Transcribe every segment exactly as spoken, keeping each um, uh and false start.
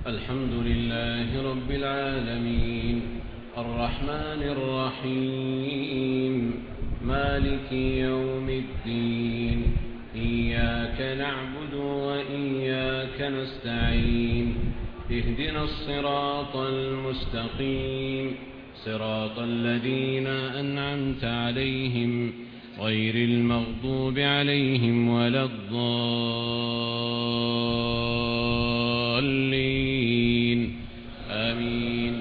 الحمد لله رب العالمين الرحمن الرحيم مالك يوم الدين إياك نعبد وإياك نستعين اهدنا الصراط المستقيم صراط الذين أنعمت عليهم غير المغضوب عليهم ولا الضالين آمين.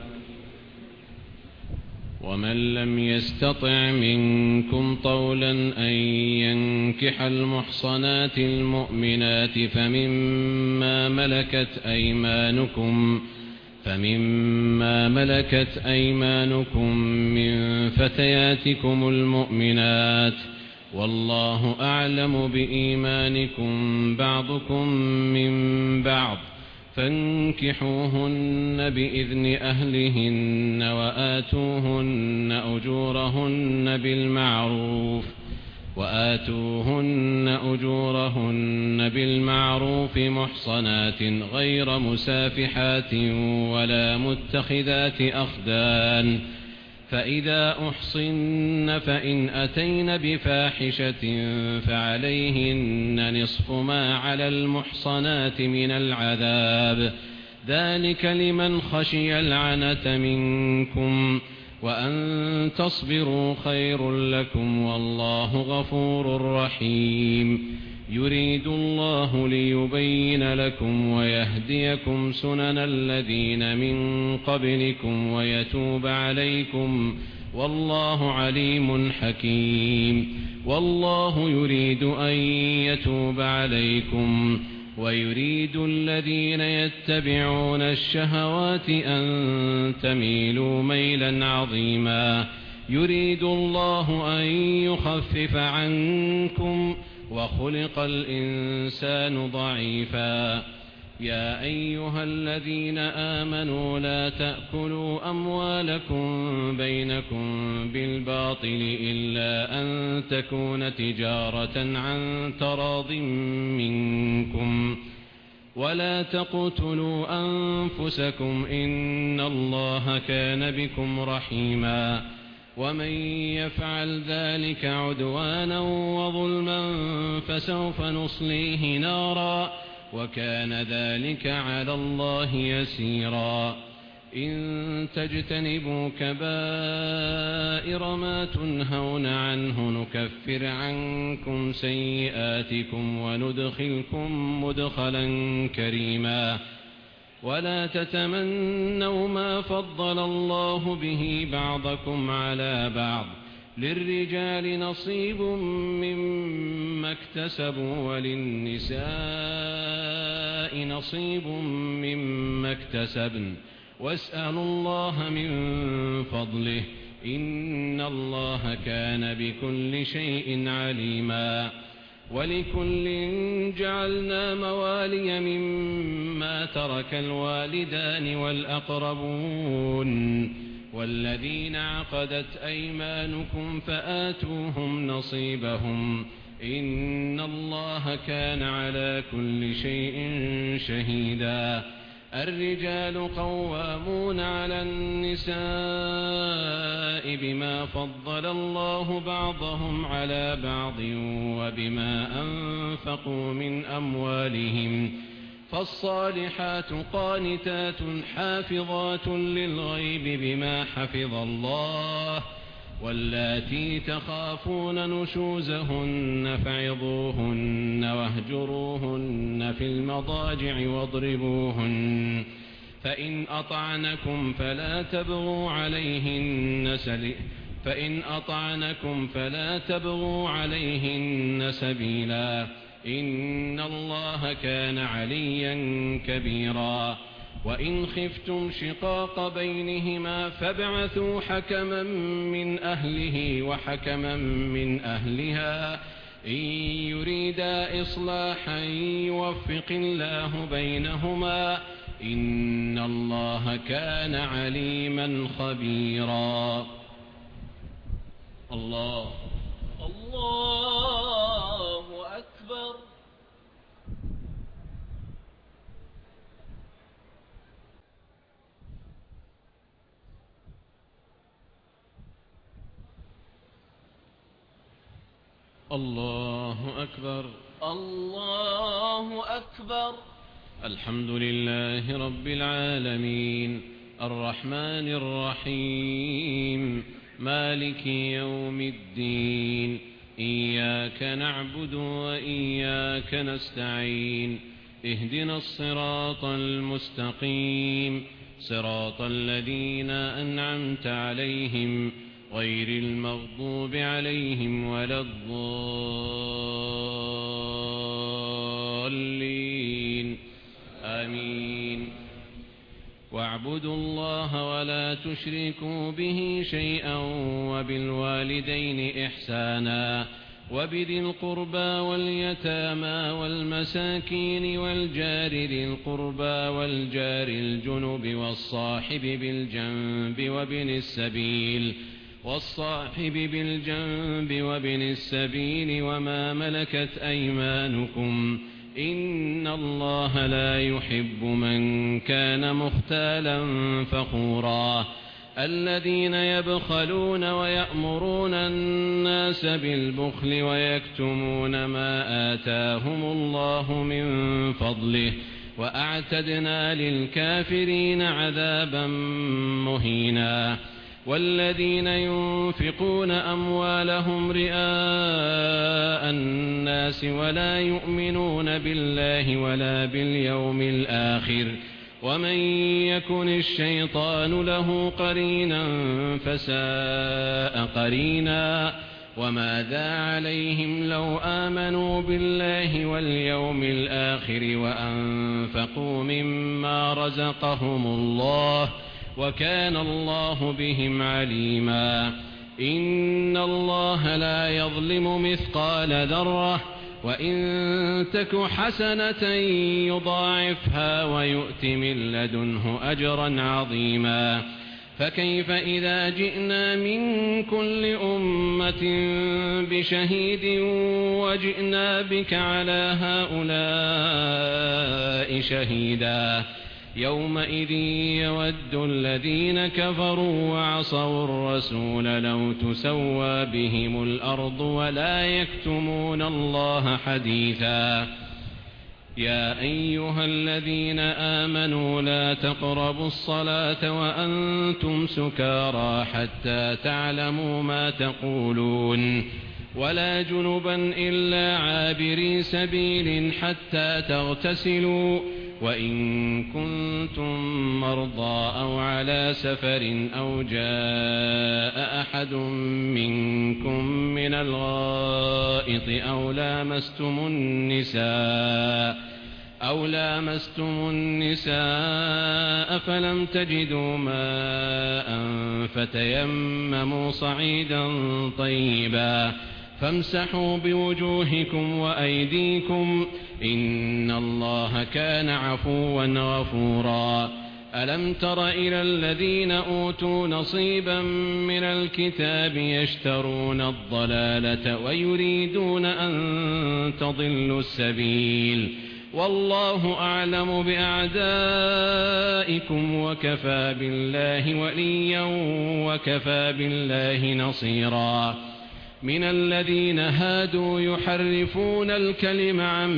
ومن لم يستطع منكم طولا أن ينكح المحصنات المؤمنات فمما ملكت أيمانكم فمما ملكت أيمانكم من فتياتكم المؤمنات والله أعلم بإيمانكم بعضكم من بعض فانكحوهن بإذن أهلهن وآتوهن أجورهن بالمعروف وآتوهن أجورهن بالمعروف محصنات غير مسافحات ولا متخذات أخدان فإذا أحصن فإن أتين بفاحشة فعليهن نصف ما على المحصنات من العذاب ذلك لمن خشي العنة منكم وأن تصبروا خير لكم والله غفور رحيم يريد الله ليبين لكم ويهديكم سنن الذين من قبلكم ويتوب عليكم والله عليم حكيم والله يريد أن يتوب عليكم ويريد الذين يتبعون الشهوات أن تميلوا ميلا عظيما يريد الله أن يخفف عنكم وخلق الإنسان ضعيفا يا أيها الذين آمنوا لا تأكلوا أموالكم بينكم بالباطل إلا أن تكون تجارة عن تراض منكم ولا تقتلوا أنفسكم إن الله كان بكم رحيما ومن يفعل ذلك عدوانا وظلما فسوف نصليه نارا وكان ذلك على الله يسيرا إن تجتنبوا كبائر ما تنهون عنه نكفر عنكم سيئاتكم وندخلكم مدخلا كريما ولا تتمنوا ما فضل الله به بعضكم على بعض للرجال نصيب مما اكتسبوا وللنساء نصيب مما اكتسبن واسألوا الله من فضله إن الله كان بكل شيء عليما ولكل جعلنا موالي مما ترك الوالدان والأقربون والذين عقدت أيمانكم فآتوهم نصيبهم إن الله كان على كل شيء شهيدا الرجال قوامون على النساء بما فضل الله بعضهم على بعض وبما أنفقوا من أموالهم فالصالحات قانتات حافظات للغيب بما حفظ الله واللاتي تخافون نشوزهن فعظوهن واهجروهن في المضاجع واضربوهن فإن أطعنكم فلا تبغوا عليهن سبيلا فإن أطعنكم فلا تبغوا عليهن سبيلا إن الله كان عليا كبيرا وإن خفتم شقاق بينهما فابعثوا حكما من أهله وحكما من أهلها إن يريدا إصلاحا يوفق الله بينهما إن الله كان عليما خبيرا. الله الله أكبر. الله أكبر. الله أكبر. الحمد لله رب العالمين الرحمن الرحيم مالك يوم الدين إياك نعبد وإياك نستعين اهدنا الصراط المستقيم صراط الذين أنعمت عليهم غير المغضوب عليهم ولا الضالين آمين. واعبدوا الله ولا تشركوا به شيئا وبالوالدين إحسانا وبذي القربى واليتامى والمساكين والجار ذي القربى والجار الجنب والصاحب بالجنب وابن السبيل والصاحب بالجنب وابن السبيل وما ملكت أيمانكم إن الله لا يحب من كان مختالا فخورا الذين يبخلون ويأمرون الناس بالبخل ويكتمون ما آتاهم الله من فضله وأعتدنا للكافرين عذابا مهينا. والذين ينفقون أموالهم رئاء الناس ولا يؤمنون بالله ولا باليوم الآخر ومن يكن الشيطان له قرينا فساء قرينا. وماذا عليهم لو آمنوا بالله واليوم الآخر وأنفقوا مما رزقهم الله وكان الله بهم عليما. إن الله لا يظلم مثقال ذرة وإن تك حسنة يضاعفها ويؤت من لدنه أجرا عظيما. فكيف إذا جئنا من كل أمة بشهيد وجئنا بك على هؤلاء شهيدا يومئذ يود الذين كفروا وعصوا الرسول لو تسوى بهم الأرض ولا يكتمون الله حديثا. يا أيها الذين آمنوا لا تقربوا الصلاة وأنتم سكارى حتى تعلموا ما تقولون ولا جنبا إلا عابري سبيل حتى تغتسلوا وإن كنتم مرضى أو على سفر أو جاء أحد منكم من الغائط أو لامستم النساء أو لامستم النساء فلم تجدوا ماء فتيمموا صعيدا طيبا فامسحوا بوجوهكم وأيديكم إن الله كان عفوا غفورا. ألم تر إلى الذين أوتوا نصيبا من الكتاب يشترون الضلالة ويريدون أن تضلوا السبيل والله أعلم بأعدائكم وكفى بالله وليا وكفى بالله نصيرا. من الذين هادوا يحرفون الكلم عن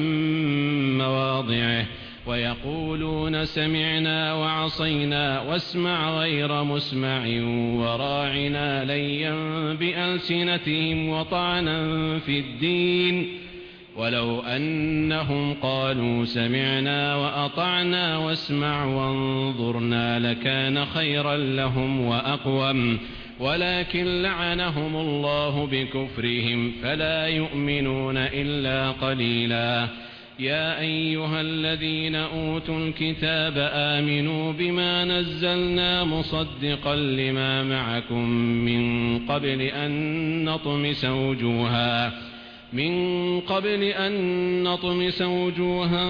مواضعه ويقولون سمعنا وعصينا واسمع غير مسمع وراعنا ليا بألسنتهم وطعنا في الدين ولو أنهم قالوا سمعنا وأطعنا واسمع وانظرنا لكان خيرا لهم وأقوم ولكن لعنهم الله بكفرهم فلا يؤمنون إلا قليلا. يا أيها الذين أوتوا الكتاب آمنوا بما نزلنا مصدقا لما معكم من قبل أن نطمس وجوها من قبل أن نطمس وجوها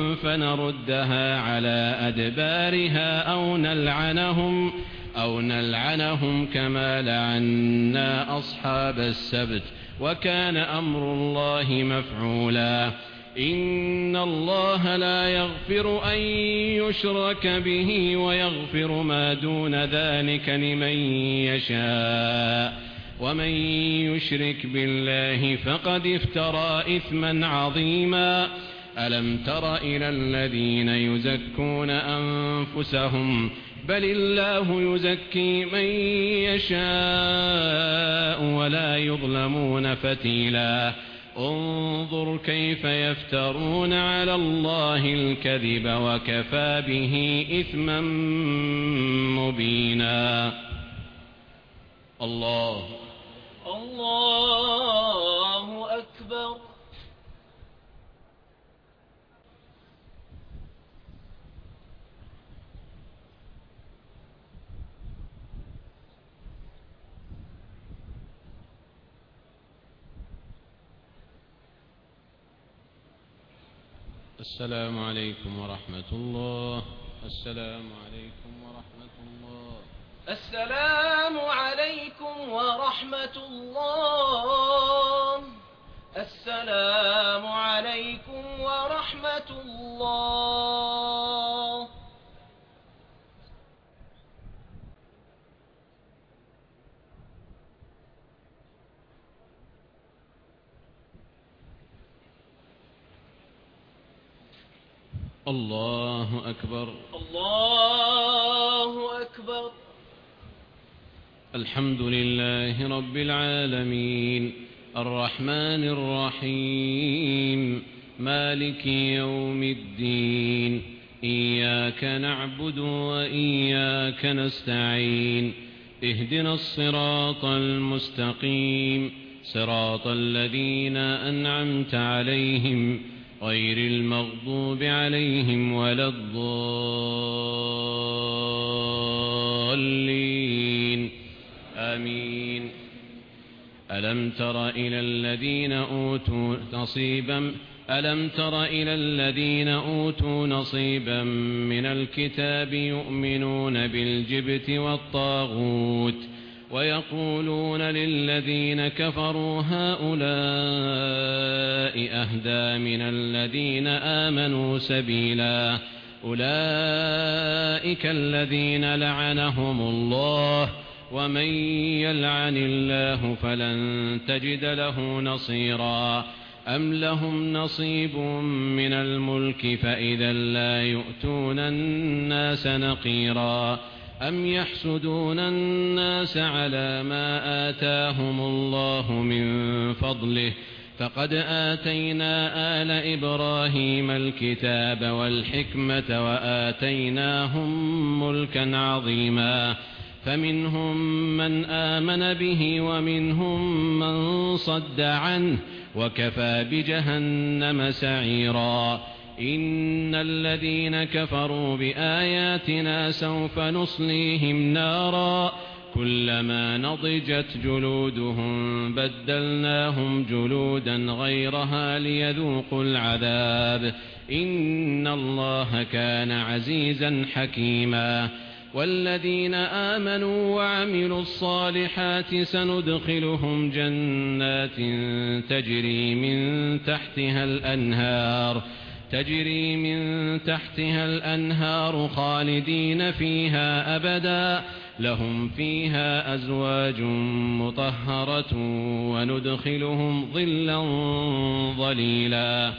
فنردها على أدبارها أو نلعنهم أو نلعنهم كما لعنا أصحاب السبت وكان أمر الله مفعولا. إن الله لا يغفر أن يشرك به ويغفر ما دون ذلك لمن يشاء ومن يشرك بالله فقد افترى إثما عظيما ألم تر إلى الذين يزكون أنفسهم بل الله يزكي من يشاء ولا يظلمون فتيلا انظر كيف يفترون على الله الكذب وكفى به إثما مبينا. الله الله أكبر. السلام عليكم ورحمة الله. السلام عليكم ورحمة الله. السلام عليكم ورحمة الله. السلام عليكم ورحمة الله. الله أكبر. الله أكبر. الحمد لله رب العالمين الرحمن الرحيم مالك يوم الدين إياك نعبد وإياك نستعين اهدنا الصراط المستقيم صراط الذين أنعمت عليهم غير المغضوب عليهم ولا الضالين آمين. ألم تر إلى الذين أوتوا نصيبا ألم تر إلى الذين أوتوا نصيبا من الكتاب يؤمنون بالجبت والطاغوت ويقولون للذين كفروا هؤلاء أهدى من الذين آمنوا سبيلا أولئك الذين لعنهم الله ومن يلعن الله فلن تجد له نصيرا أم لهم نصيب من الملك فإذا لا يؤتون الناس نقيرا أم يحسدون الناس على ما آتاهم الله من فضله فقد آتينا آل إبراهيم الكتاب والحكمة وآتيناهم ملكا عظيما فمنهم من آمن به ومنهم من صد عنه وكفى بجهنم سعيرا. إن الذين كفروا بآياتنا سوف نصليهم نارا كلما نضجت جلودهم بدلناهم جلودا غيرها ليذوقوا العذاب إن الله كان عزيزا حكيما. والذين آمنوا وعملوا الصالحات سندخلهم جنات تجري من تحتها الأنهار تجري من تحتها الأنهار خالدين فيها أبدا لهم فيها أزواج مطهرة وندخلهم ظلا ظليلا.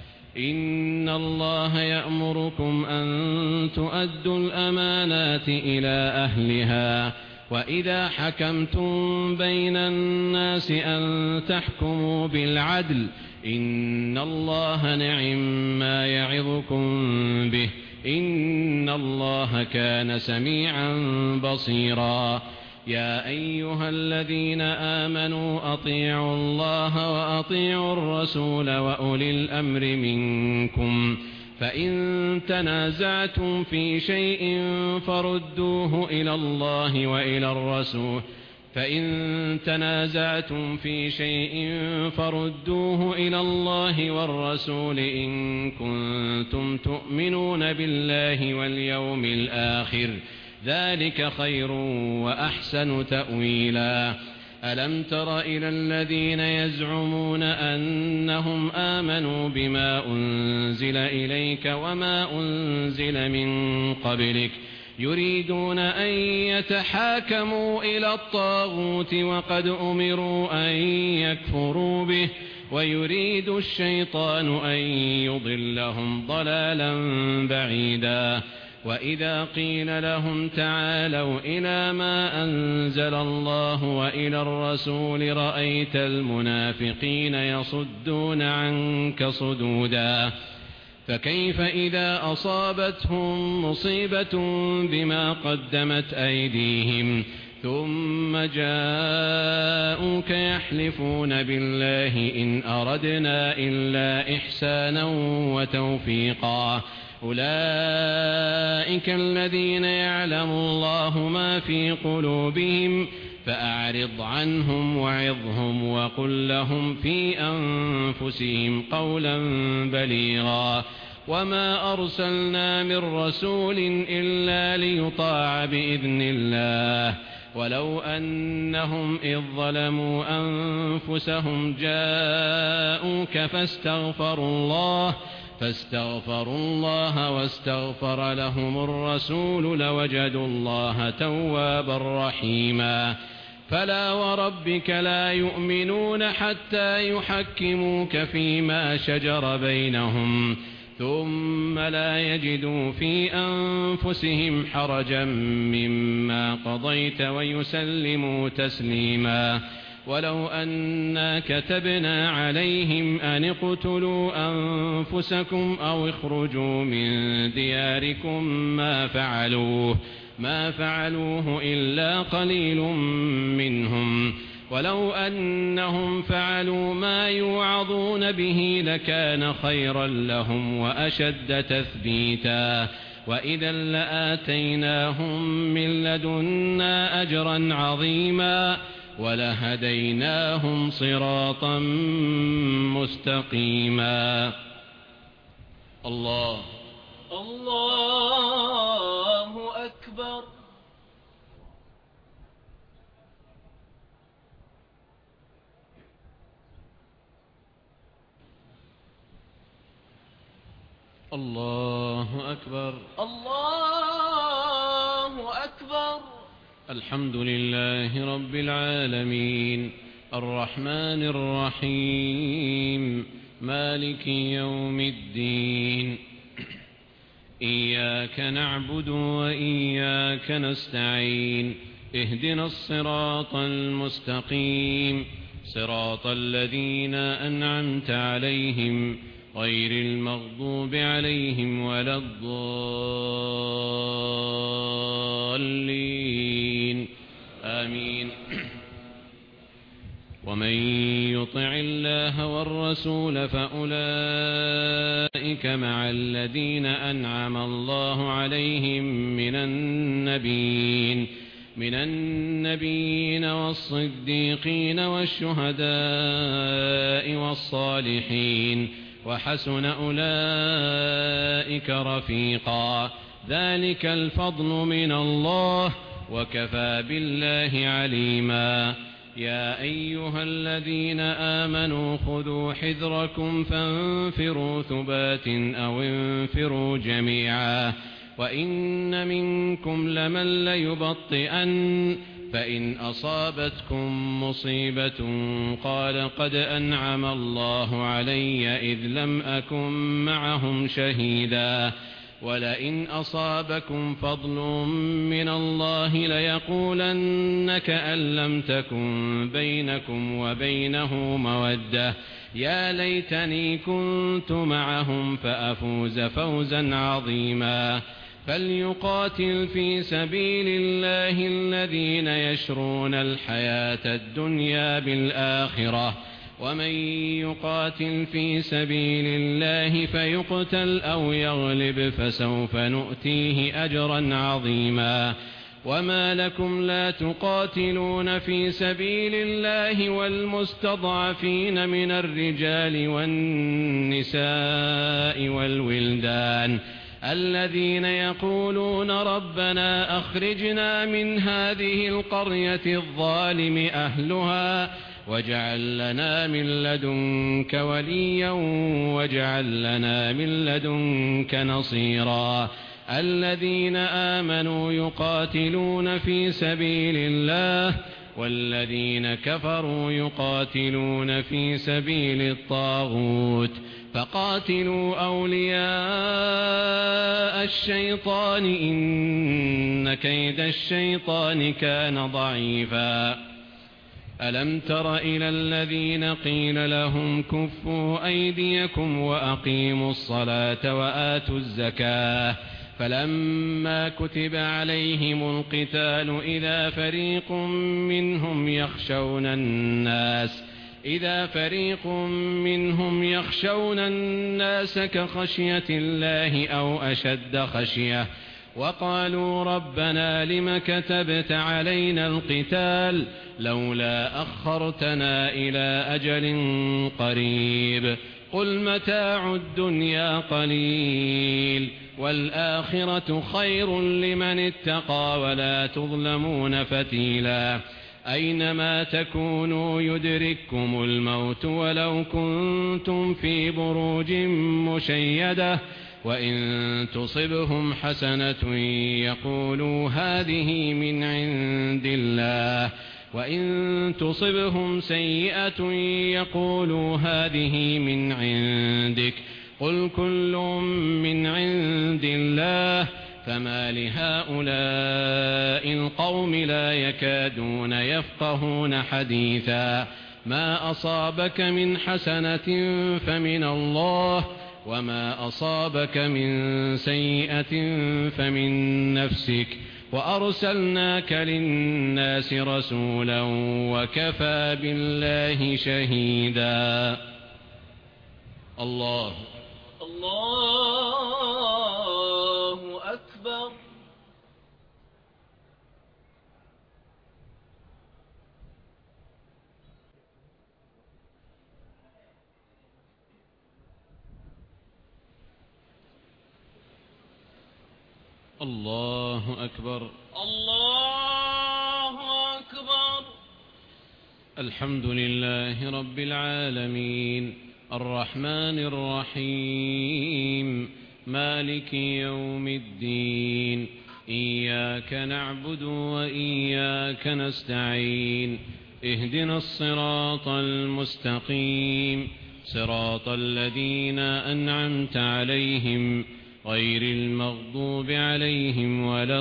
إن الله يأمركم أن تؤدوا الأمانات إلى أهلها وإذا حكمتم بين الناس أن تحكموا بالعدل إن الله نعم ما يعظكم به إن الله كان سميعا بصيرا. يا أيها الذين آمنوا أطيعوا الله وأطيعوا الرسول وأولي الأمر منكم فإن تنازعتم في شيء فردوه إلى الله وإلى الرسول فإن تنازعتم في شيء فردوه إلى الله والرسول إن كنتم تؤمنون بالله واليوم الآخر ذلك خير وأحسن تأويلا. ألم تر إلى الذين يزعمون أنهم آمنوا بما أنزل إليك وما أنزل من قبلك يريدون أن يتحاكموا إلى الطاغوت وقد أمروا أن يكفروا به ويريد الشيطان أن يضلهم ضلالا بعيدا وإذا قيل لهم تعالوا إلى ما أنزل الله وإلى الرسول رأيت المنافقين يصدون عنك صدودا فكيف إذا أصابتهم مصيبة بما قدمت أيديهم ثم جاءوك يحلفون بالله إن أردنا إلا إحسانا وتوفيقا أولئك الذين يعلم الله ما في قلوبهم فأعرض عنهم وعظهم وقل لهم في أنفسهم قولا بليغا وما أرسلنا من رسول إلا ليطاع بإذن الله ولو أنهم إذ ظلموا أنفسهم جاءوك فاستغفروا الله فاستغفروا الله واستغفر لهم الرسول لوجدوا الله توابا رحيما فلا وربك لا يؤمنون حتى يحكموك فيما شجر بينهم ثم لا يجدوا في أنفسهم حرجا مما قضيت ويسلموا تسليما ولو أنا كتبنا عليهم أن اقتلوا أنفسكم أو اخرجوا من دياركم ما فعلوه ما فعلوه إلا قليل منهم ولو أنهم فعلوا ما يوعظون به لكان خيرا لهم وأشد تثبيتا وإذا لآتيناهم من لدنا أجرا عظيما ولهديناهم صراطا مستقيما الله الله أكبر الله أكبر الله أكبر الحمد لله رب العالمين الرحمن الرحيم مالك يوم الدين إياك نعبد وإياك نستعين اهدنا الصراط المستقيم صراط الذين أنعمت عليهم غير المغضوب عليهم ولا الضالين آمين ومن يطع الله والرسول فأولئك مع الذين أنعم الله عليهم من النبيين من النبيين والصديقين والشهداء والصالحين وحسن أولئك رفيقا ذلك الفضل من الله وكفى بالله عليما يا أيها الذين آمنوا خذوا حذركم فانفروا ثبات أو انفروا جميعا وإن منكم لمن ليبطئن فإن أصابتكم مصيبة قال قد أنعم الله علي إذ لم أكن معهم شهيدا ولئن أصابكم فضل من الله ليقولن كأن لم تكن بينكم وبينه مودة يا ليتني كنت معهم فأفوز فوزا عظيما فليقاتل في سبيل الله الذين يشرون الحياة الدنيا بالآخرة ومن يقاتل في سبيل الله فيقتل أو يغلب فسوف نؤتيه أجرا عظيما وما لكم لا تقاتلون في سبيل الله والمستضعفين من الرجال والنساء والولدان الذين يقولون ربنا أخرجنا من هذه القرية الظالم أهلها واجعل لنا من لدنك وليا واجعل لنا من لدنك نصيرا الذين آمنوا يقاتلون في سبيل الله والذين كفروا يقاتلون في سبيل الطاغوت فقاتلوا أولياء الشيطان إن كيد الشيطان كان ضعيفا ألم تر إلى الذين قيل لهم كفوا أيديكم وأقيموا الصلاة وآتوا الزكاة فلما كتب عليهم القتال إذا فريق منهم يخشون الناس إذا فريق منهم يخشون الناس كخشية الله أو أشد خشية وقالوا ربنا لم كتبت علينا القتال لولا أخرتنا إلى أجل قريب قل متاع الدنيا قليل والآخرة خير لمن اتقى ولا تظلمون فتيلا أينما تكونوا يدرككم الموت ولو كنتم في بروج مشيدة وإن تصبهم حسنة يقولوا هذه من عند الله وإن تصبهم سيئة يقولوا هذه من عندك قل كل من عند الله فما لهؤلاء القوم لا يكادون يفقهون حديثا ما أصابك من حسنة فمن الله وما أصابك من سيئة فمن نفسك وأرسلناك للناس رسولا وكفى بالله شهيدا الله الله أكبر الله أكبر الله أكبر الحمد لله رب العالمين الرحمن الرحيم مالك يوم الدين إياك نعبد وإياك نستعين اهدنا الصراط المستقيم صراط الذين أنعمت عليهم غير المغضوب عليهم ولا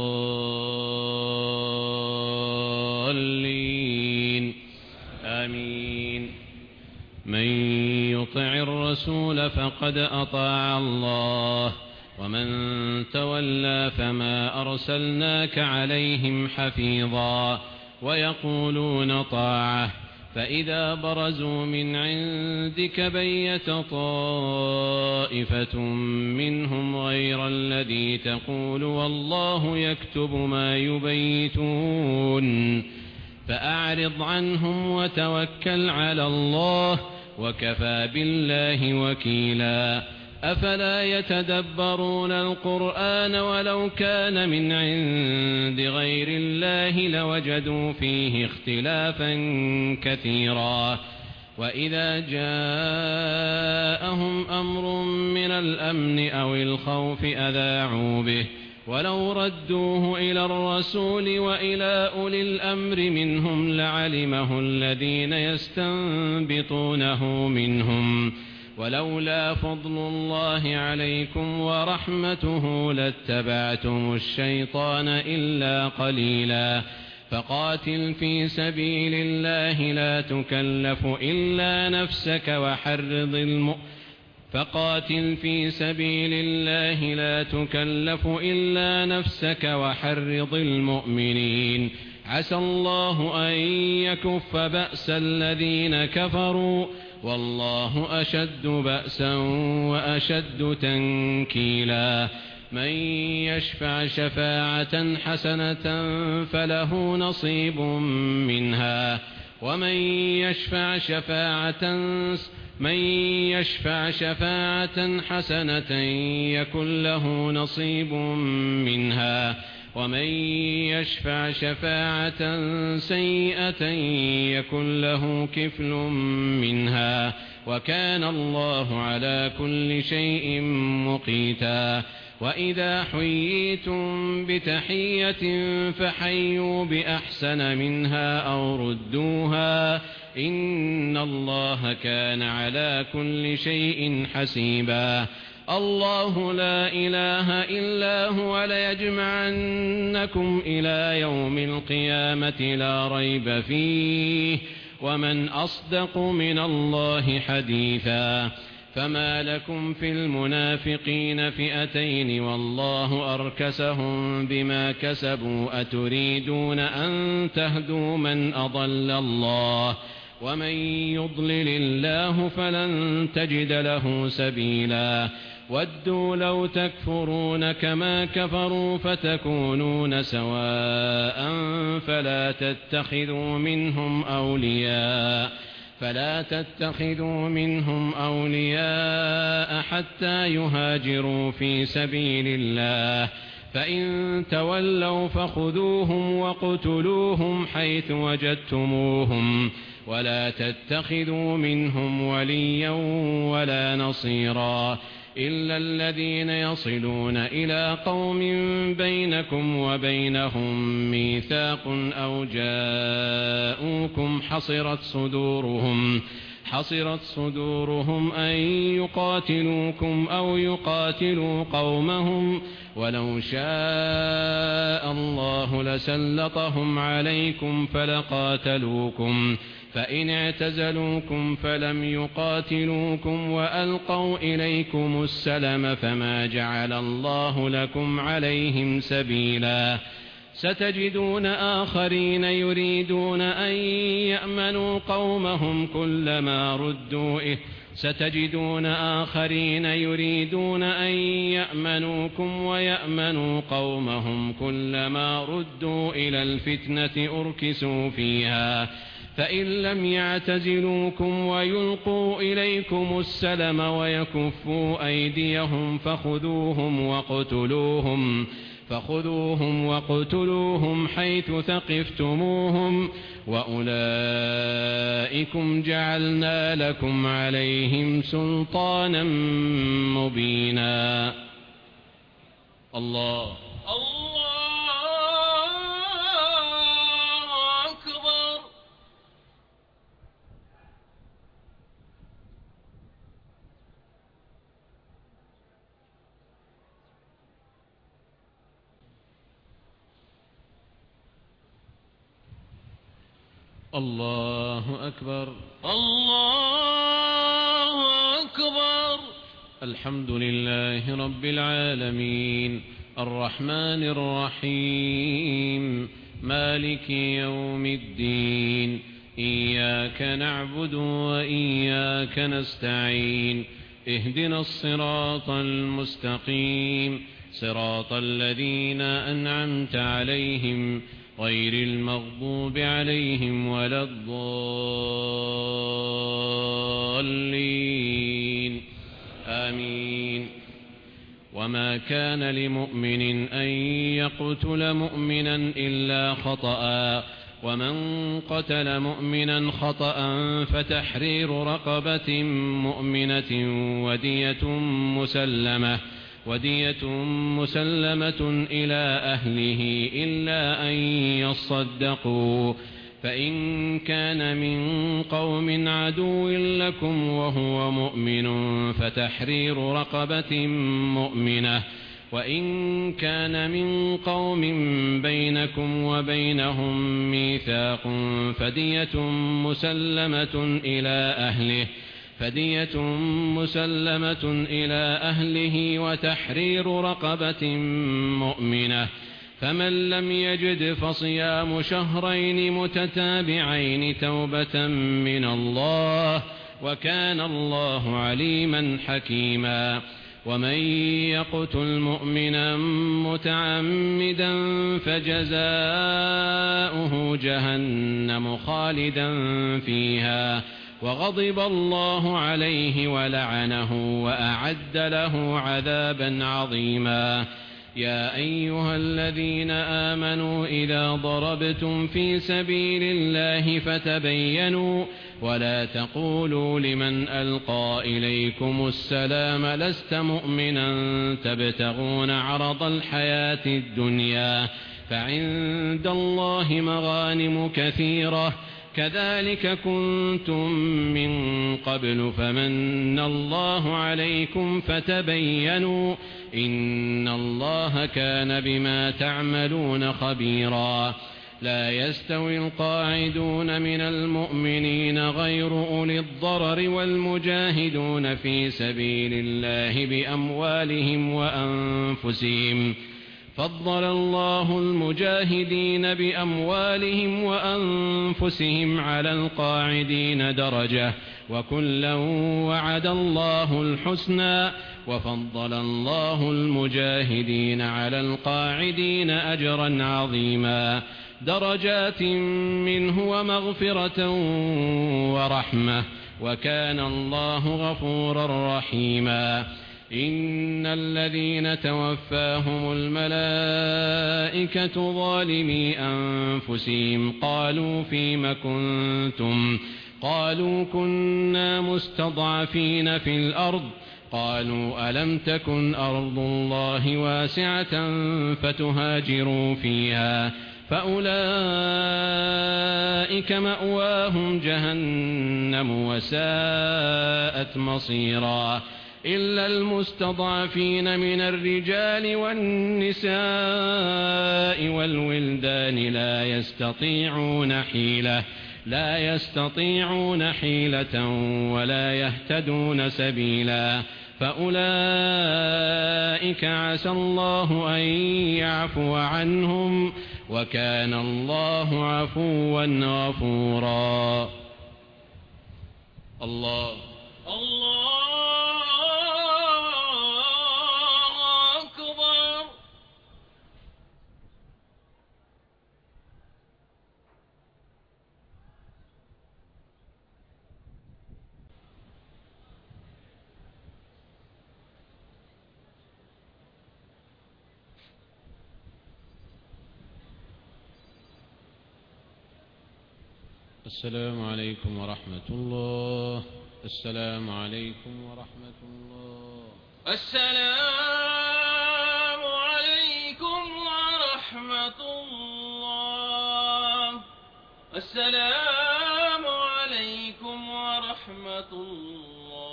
الضالين آمين من يطع الرسول فقد أطاع الله ومن تولى فما أرسلناك عليهم حفيظا ويقولون طاعة فإذا برزوا من عندك بيت طائفة منهم غير الذي تقول والله يكتب ما يبيتون فأعرض عنهم وتوكل على الله وكفى بالله وكيلا أفلا يتدبرون القرآن ولو كان من عند غير الله لوجدوا فيه اختلافا كثيرا وإذا جاءهم أمر من الأمن أو الخوف أذاعوا به ولو ردوه إلى الرسول وإلى أولي الأمر منهم لعلمه الذين يستنبطونه منهم ولولا فضل الله عليكم ورحمته لاتبعتم الشيطان إلا قليلا فقاتل في سبيل الله لا تكلف إلا نفسك وحرض المؤمنين فقاتل في سبيل الله لا تكلف إلا نفسك وحرض المؤمنين عسى الله أن يكف بأس الذين كفروا والله أشد بأسا وأشد تنكيلا من يشفع شفاعة حسنة فله نصيب منها ومن يشفع شفاعة من يشفع شفاعة حسنة يكن له نصيب منها ومن يشفع شفاعة سيئة يكن له كفل منها وكان الله على كل شيء مقيتا وإذا حييتم بتحية فحيوا بأحسن منها أو ردوها إن الله كان على كل شيء حسيبا. الله لا إله إلا هو ليجمعنكم إلى يوم القيامة لا ريب فيه ومن أصدق من الله حديثا. فما لكم في المنافقين فئتين والله أركسهم بما كسبوا أتريدون أن تهدوا من أضل الله ومن يضلل الله فلن تجد له سبيلا. ودوا لو تكفرون كما كفروا فتكونون سواء فلا تتخذوا منهم أولياء فلا تتخذوا منهم أولياء حتى يهاجروا في سبيل الله فإن تولوا فخذوهم وقتلوهم حيث وجدتموهم ولا تتخذوا منهم وليا ولا نصيرا إلا الذين يصلون إلى قوم بينكم وبينهم ميثاق أو جاءوكم حصرت صدورهم حصرت صدورهم أن يقاتلوكم أو يقاتلوا قومهم ولو شاء الله لسلطهم عليكم فلقاتلوكم فإن اعتزلوكم فلم يقاتلوكم وألقوا إليكم السلم فما جعل الله لكم عليهم سبيلا. ستجدون آخرين يريدون أن يأمنوا قومهم كلما ردوا إيه ستجدون آخرين يريدون أن يأمنوكم ويأمنوا قومهم كلما ردوا إلى الفتنة أركسوا فيها فإن لم يعتزلوكم ويلقوا إليكم السلم ويكفوا أيديهم فخذوهم وقتلوهم فخذوهم وقتلوهم حيث ثقفتموهم وأولئكم جعلنا لكم عليهم سلطانا مبينا. الله الله أكبر. الله أكبر. الله أكبر. الحمد لله رب العالمين الرحمن الرحيم مالك يوم الدين إياك نعبد وإياك نستعين اهدنا الصراط المستقيم صراط الذين أنعمت عليهم غير المغضوب عليهم ولا الضالين آمين. وما كان لمؤمن أن يقتل مؤمنا إلا خطأ ومن قتل مؤمنا خطأ فتحرير رقبة مؤمنة ودية مسلمة ودية مسلمة إلى أهله إلا أن يصدقوا فإن كان من قوم عدو لكم وهو مؤمن فتحرير رقبة مؤمنة وإن كان من قوم بينكم وبينهم ميثاق فدية مسلمة إلى أهله فدية مسلمة إلى أهله وتحرير رقبة مؤمنة فمن لم يجد فصيام شهرين متتابعين توبة من الله وكان الله عليما حكيما. ومن يقتل مؤمنا متعمدا فجزاؤه جهنم خالدا فيها وغضب الله عليه ولعنه وأعد له عذابا عظيما. يا أيها الذين آمنوا إذا ضربتم في سبيل الله فتبينوا ولا تقولوا لمن ألقى إليكم السلام لست مؤمنا تبتغون عرض الحياة الدنيا فعند الله مغانم كثيرة كذلك كنتم من قبل فمن الله عليكم فتبينوا إن الله كان بما تعملون خبيرا لا يستوي القاعدون من المؤمنين غير أولي الضرر والمجاهدون في سبيل الله بأموالهم وأنفسهم فضل الله المجاهدين بأموالهم وأنفسهم على القاعدين درجة وكلا وعد الله الحسنى وفضل الله المجاهدين على القاعدين أجرا عظيما درجات منه ومغفرة ورحمة وكان الله غفورا رحيما إن الذين توفاهم الملائكة ظالمي أنفسهم قالوا فيم كنتم قالوا كنا مستضعفين في الأرض قالوا ألم تكن أرض الله واسعة فتهاجروا فيها فأولئك مأواهم جهنم وساءت مصيرا إلا المستضعفين من الرجال والنساء والولدان لا يستطيعون حيلة لا يستطيعون حيلة ولا يهتدون سبيلا فأولئك عسى الله أن يعفو عنهم وكان الله عفوا غفورا. الله الله أكبر. السلام عليكم ورحمة الله. السلام عليكم ورحمة الله. السلام عليكم ورحمة الله. السلام عليكم ورحمة الله.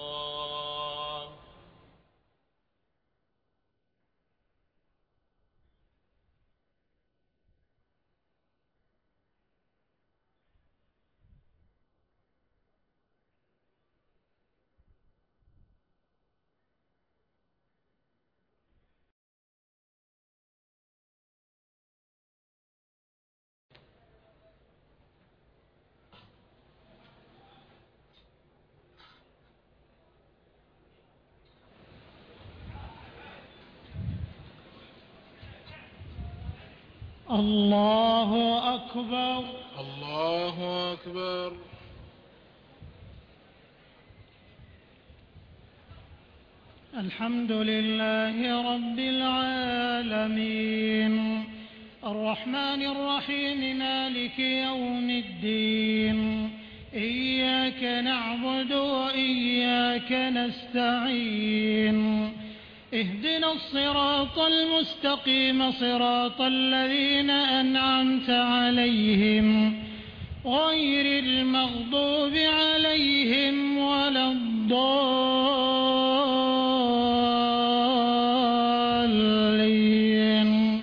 الله أكبر. الله أكبر. الحمد لله رب العالمين الرحمن الرحيم مالك يوم الدين إياك نعبد وإياك نستعين اهدنا الصراط المستقيم صراط الذين أنعمت عليهم غير المغضوب عليهم ولا الضالين.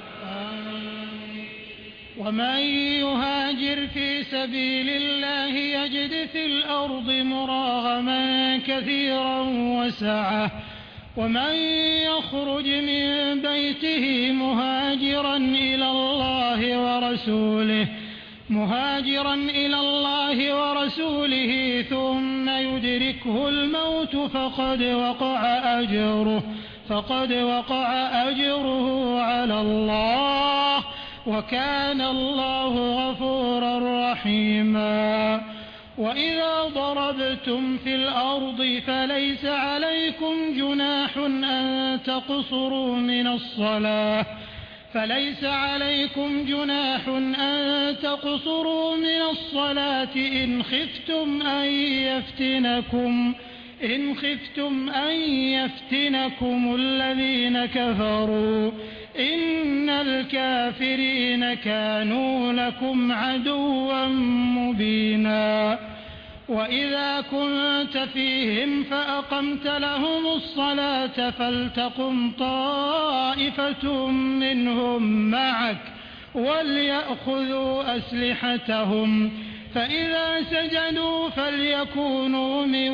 ومن يهاجر في سبيل الله يجد في الأرض مراغما كثيرا وسعة ومن يخرج من بيته مهاجرا إلى الله ورسوله مهاجرا إلى الله ورسوله ثم يدركه الموت فقد وقع أجره فقد وقع أجره على الله وكان الله غفورا رحيما. وإذا ضربتم في الأرض فليس عليكم جناح أن تقصروا من الصلاة فليس عليكم جناح أن تقصروا من الصلاة إن خفتم أن يفتنكم إن خفتم أن يفتنكم الذين كفروا إن الكافرين كانوا لكم عدوا مبينا وإذا كنت فيهم فأقمت لهم الصلاة فلتقم طائفة منهم معك وليأخذوا أسلحتهم فإذا سجدوا فليكونوا من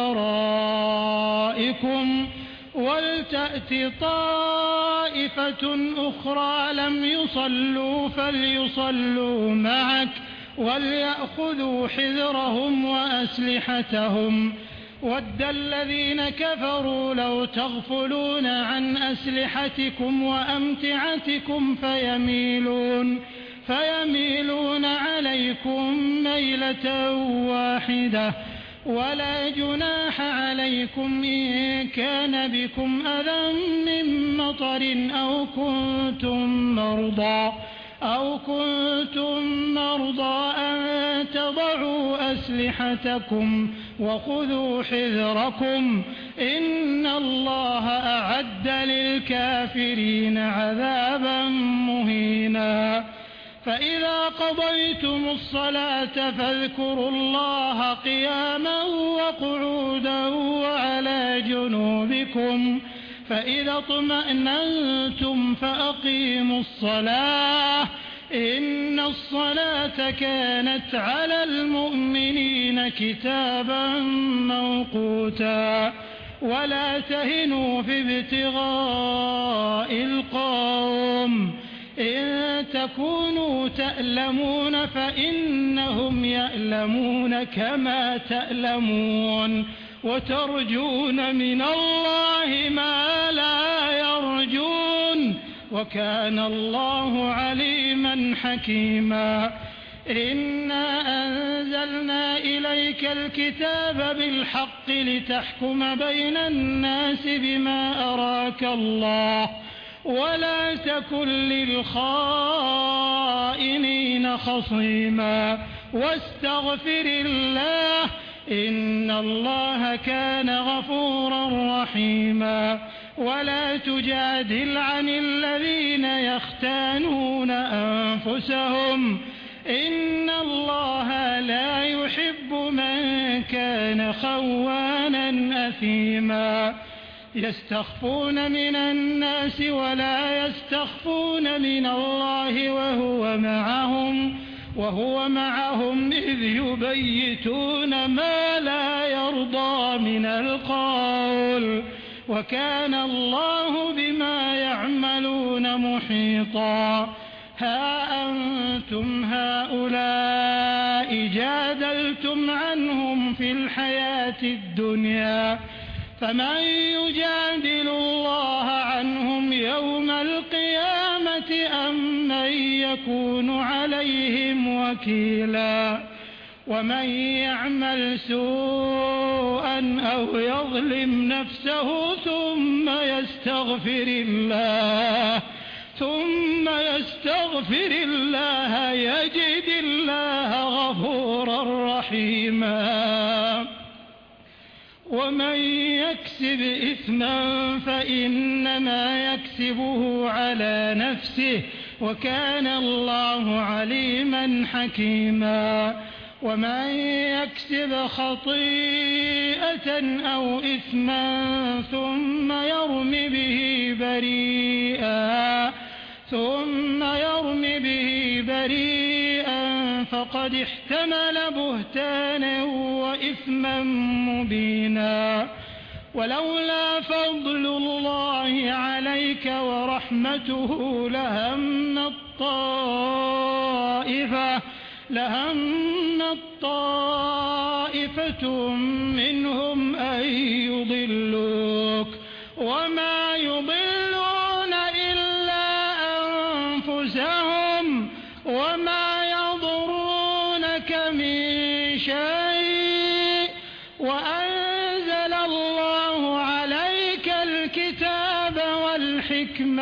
ورائكم ولتأت طائفة أخرى لم يصلوا فليصلوا معك وليأخذوا حذرهم وأسلحتهم ود الذين كفروا لو تغفلون عن أسلحتكم وأمتعتكم فيميلون فيميلون عليكم ميلة واحدة ولا جناح عليكم إن كان بكم أذى من مطر أو كنتم مرضى أو كنتم مرضى أن تضعوا أسلحتكم وخذوا حذركم إن الله أعد للكافرين عذابا مهينا فإذا قضيتم الصلاة فاذكروا الله قياما وقعودا وعلى جنوبكم فإذا اطمأننتم فأقيموا الصلاة إن الصلاة كانت على المؤمنين كتابا موقوتا ولا تهنوا في ابتغاء القوم إن تكونوا تألمون فإنهم يألمون كما تألمون وترجون من الله ما لا يرجون وكان الله عليما حكيما إنا أنزلنا إليك الكتاب بالحق لتحكم بين الناس بما أراك الله ولا تكن للخائنين خصيما واستغفر الله إن الله كان غفورا رحيما ولا تجادل عن الذين يختانون أنفسهم إن الله لا يحب من كان خوانا أثيما يستخفون من الناس ولا يستخفون من الله وهو معهم وهو معهم إذ يبيتون ما لا يرضى من القول وكان الله بما يعملون محيطا ها أنتم هؤلاء جادلتم عنهم في الحياة الدنيا فمن يجادل الله عنهم يوم القيامة أم من يكون عليهم وكيلا ومن يعمل سوءا أو يظلم نفسه ثم يستغفر الله ثم يستغفر الله يجد الله غفورا رحيما ومن يكسب إثما فإنما يكسبه على نفسه وكان الله عليما حكيما ومن يكسب خطيئة أو إثما ثم يرم به بريئا ثم يرم به بريئا فقد احتمل بهتانا وإثما مبينا ولولا فضل الله عليك ورحمته لهم الطائفة لهم الطائفة منهم أن يضلوك وما يضلون إلا أنفسهم وما يضرونك من شيء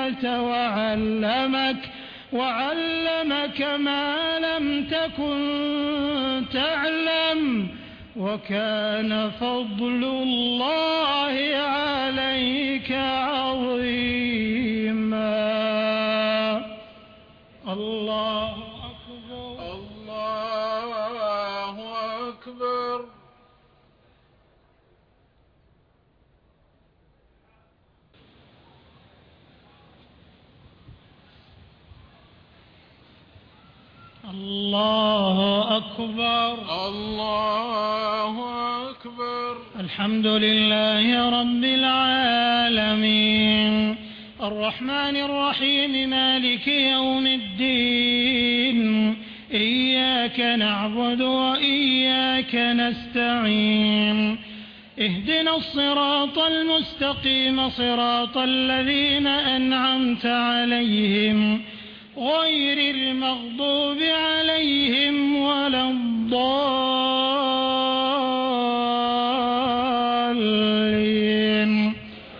الحكمة وعلمك وعلمك ما لم تكن تعلم وكان فضل الله عليك عظيما. الله أكبر. الله أكبر. الله أكبر. الله أكبر. الحمد لله رب العالمين الرحمن الرحيم مالك يوم الدين إياك نعبد وإياك نستعين اهدنا الصراط المستقيم صراط الذين أنعمت عليهم غير المغضوب عليهم ولا الضالين.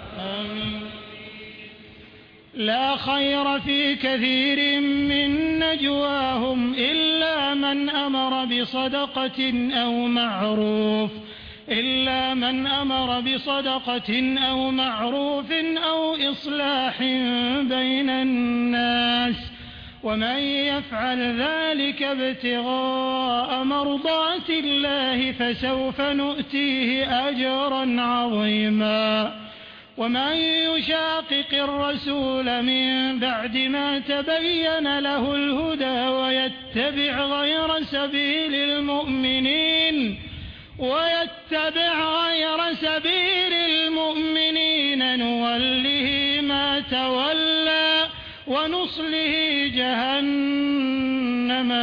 لا خير في كثير من نجواهم إلا من أمر بصدقة أو معروف إلا من أمر بصدقة أو معروف أو إصلاح بين الناس ومن يفعل ذلك ابتغاء مرضات الله فسوف نؤتيه أجرا عظيما. ومن يشاقق الرسول من بعد ما تبين له الهدى ويتبع غير سبيل المؤمنين ويتبع غير سبيل المؤمنين نوله ما تولى ونصله جهنم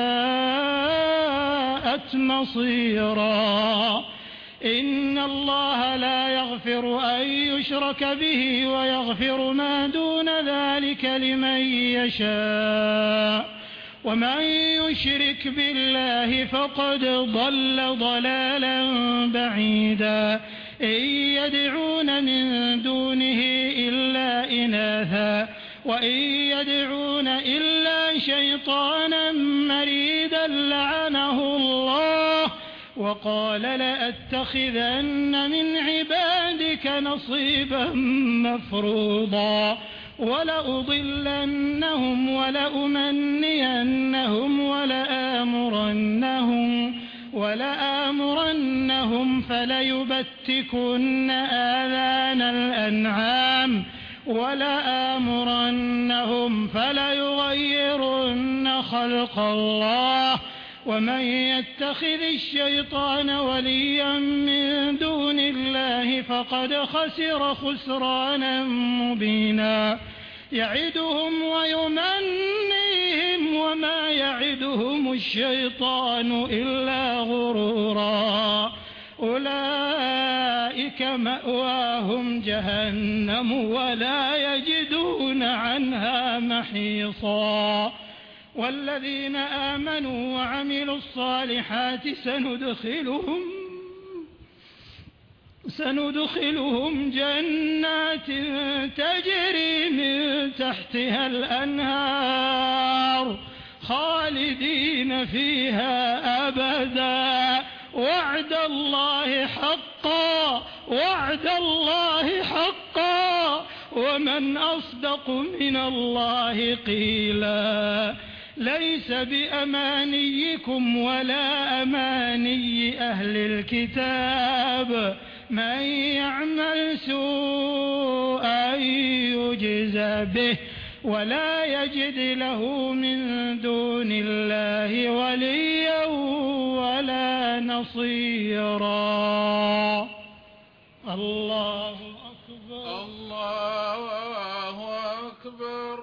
وساءت مصيرا. إن الله لا يغفر أن يشرك به ويغفر ما دون ذلك لمن يشاء ومن يشرك بالله فقد ضل ضلالا بعيدا. إن يدعون من دونه إلا إناثا وإن يدعون إلا شيطانا مريدا لعنه الله وقال لأتخذن من عبادك نصيبا مفروضا ولأضلنهم ولأمنينهم ولآمرنهم ولآمرنهم فليبتكن آذان الأنعام ولآمرنهم فليغيرن خلق الله ومن يتخذ الشيطان وليا من دون الله فقد خسر خسرانا مبينا. يعدهم ويمنيهم وما يعدهم الشيطان إلا غرورا. أولئك مأواهم جهنم ولا يجدون عنها محيصا. والذين آمنوا وعملوا الصالحات سندخلهم سندخلهم جنات تجري من تحتها الأنهار خالدين فيها أبدا وعد الله حقا وعد الله حقا ومن أصدق من الله قيلا. ليس بأمانيكم ولا أماني أهل الكتاب من يعمل سوءا يجزى به ولا يجد له من دون الله وليا ولا نصيرا. الله أكبر. الله أكبر.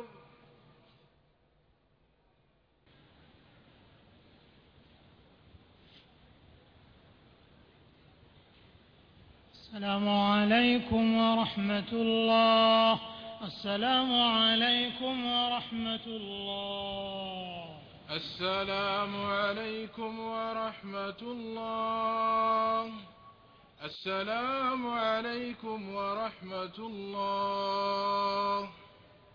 السلام عليكم ورحمة الله. السلام عليكم ورحمة الله. السلام عليكم ورحمة الله. السلام عليكم ورحمة الله.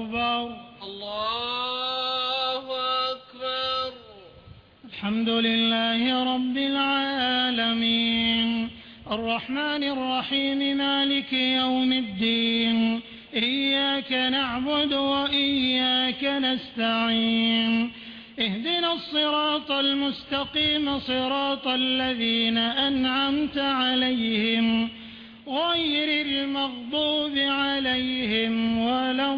أكبر الله أكبر. الحمد لله رب العالمين الرحمن الرحيم مالك يوم الدين إياك نعبد وإياك نستعين اهدنا الصراط المستقيم صراط الذين أنعمت عليهم غير المغضوب عليهم ولا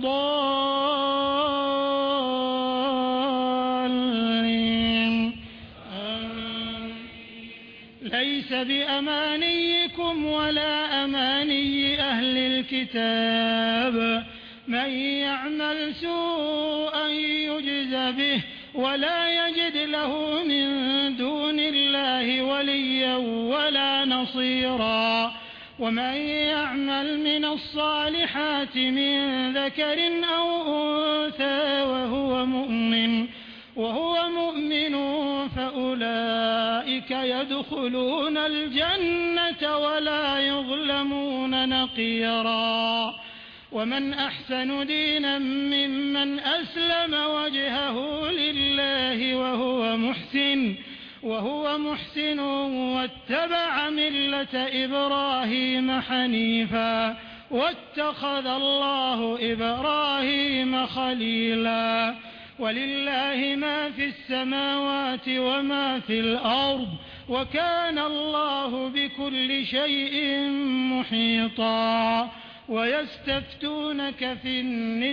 الضالين آمين. ليس بأمانيكم ولا أماني أهل الكتاب من يعمل سوءا يجز به ولا يجد له من دون الله وليا ولا نصيرا ومن يعمل من الصالحات من ذكر أو أنثى وهو مؤمن وهو مؤمن فأولئك يدخلون الجنة ولا يظلمون نقيرا ومن أحسن دينا ممن أسلم وجهه لله وهو محسن وهو محسن واتبع ملة إبراهيم حنيفا واتخذ الله إبراهيم خليلا ولله ما في السماوات وما في الأرض وكان الله بكل شيء محيطا ويستفتونك في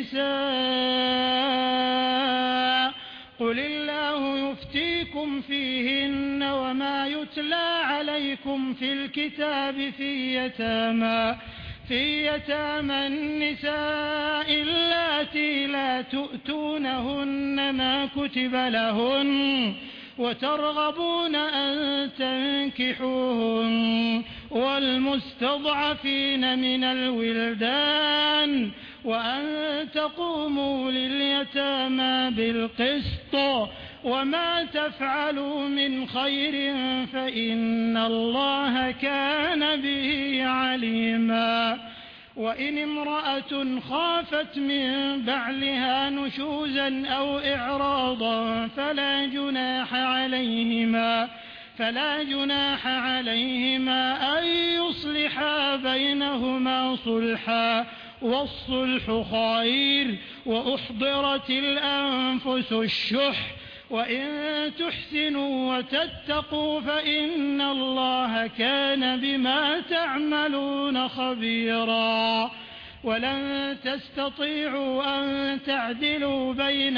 النساء قل الله يفتيكم فيهن وما يتلى عليكم في الكتاب في يتامى في يتامى النساء اللاتي لا تؤتونهن ما كتب لهن وترغبون أن تنكحوهن والمستضعفين من الولدان وأن تقوموا لليتامى بالقسط وما تفعلوا من خير فإن الله كان به عليما وإن امرأة خافت من بعلها نشوزا أو إعراضا فلا جناح عليهما فلا جناح عليهما أن يصلحا بينهما صلحا والصلح خير وأحضرت الأنفس الشح وإن تحسنوا وتتقوا فإن الله كان بما تعملون خبيرا ولن تستطيعوا أن تعدلوا بين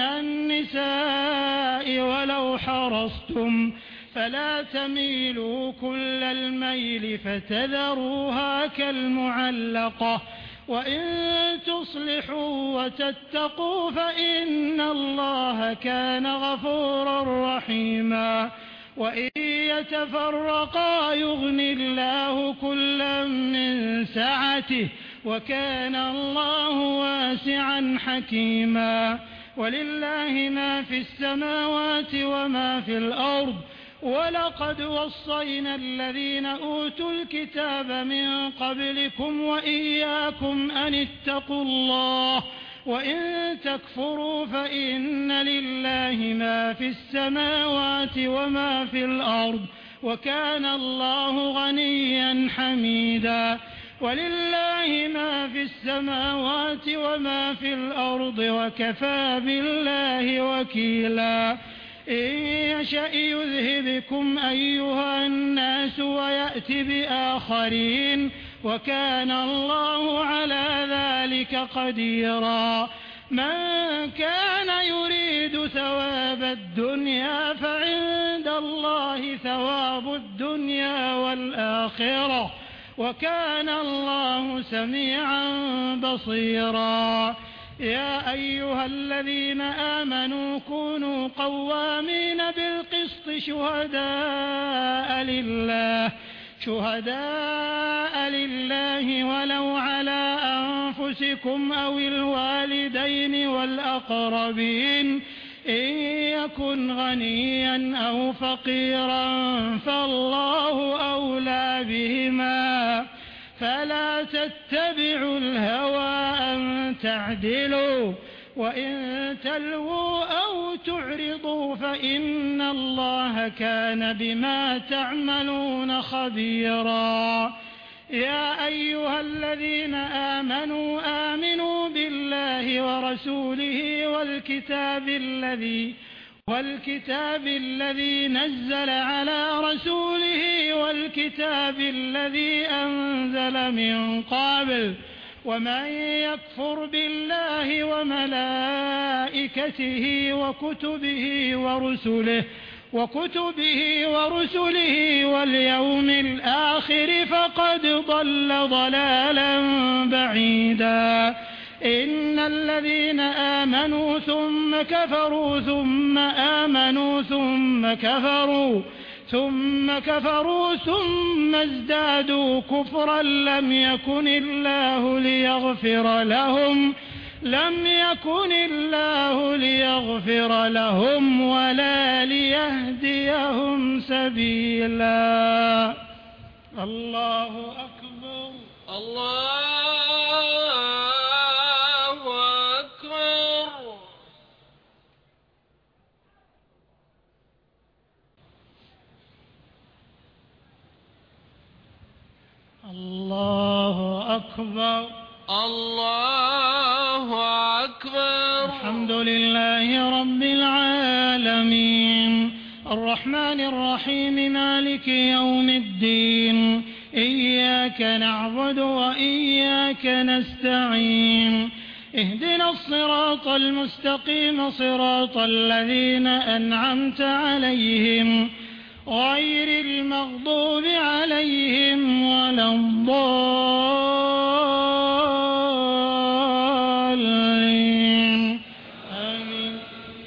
النساء ولو حرصتم فلا تميلوا كل الميل فتذروها كالمعلقة وإن تصلحوا وتتقوا فإن الله كان غفورا رحيما وإن يتفرقا يغن الله كلا من سعته وكان الله واسعا حكيما ولله ما في السماوات وما في الأرض ولقد وصينا الذين أوتوا الكتاب من قبلكم وإياكم أن اتقوا الله وإن تكفروا فإن لله ما في السماوات وما في الأرض وكان الله غنيا حميدا ولله ما في السماوات وما في الأرض وكفى بالله وكيلا إن يشأ يذهبكم أيها الناس ويأت بآخرين وكان الله على ذلك قديرا من كان يريد ثواب الدنيا فعند الله ثواب الدنيا والآخرة وكان الله سميعا بصيرا يا أيها الذين آمنوا كونوا قوامين بالقسط شهداء لله شهداء لله ولو على أنفسكم أو الوالدين والأقربين إن يكن غنيا أو فقيرا فالله أولى بهما فلا تتبعوا الهوى أن تعدلوا وإن تلووا أو تعرضوا فإن الله كان بما تعملون خبيرا. يا أيها الذين آمنوا آمنوا بالله ورسوله والكتاب الذي والكتاب الذي نزل على رسوله والكتاب الذي أنزل من قبل ومن يكفر بالله وملائكته وكتبه ورسله وكتبه ورسله واليوم الآخر فقد ضل ضلالا بعيدا. إن الذين آمنوا ثم كفروا ثم آمنوا ثم كفروا ثم كفروا ثم ازدادوا كفرا لم يكن الله ليغفر لهم لم يكن الله ليغفر لهم ولا ليهديهم سبيلا. الله أكبر. الله أكبر. الله أكبر. الله أكبر. الحمد لله رب العالمين الرحمن الرحيم مالك يوم الدين إياك نعبد وإياك نستعين اهدنا الصراط المستقيم صراط الذين أنعمت عليهم غير المغضوب عليهم ولا الضالين آمين.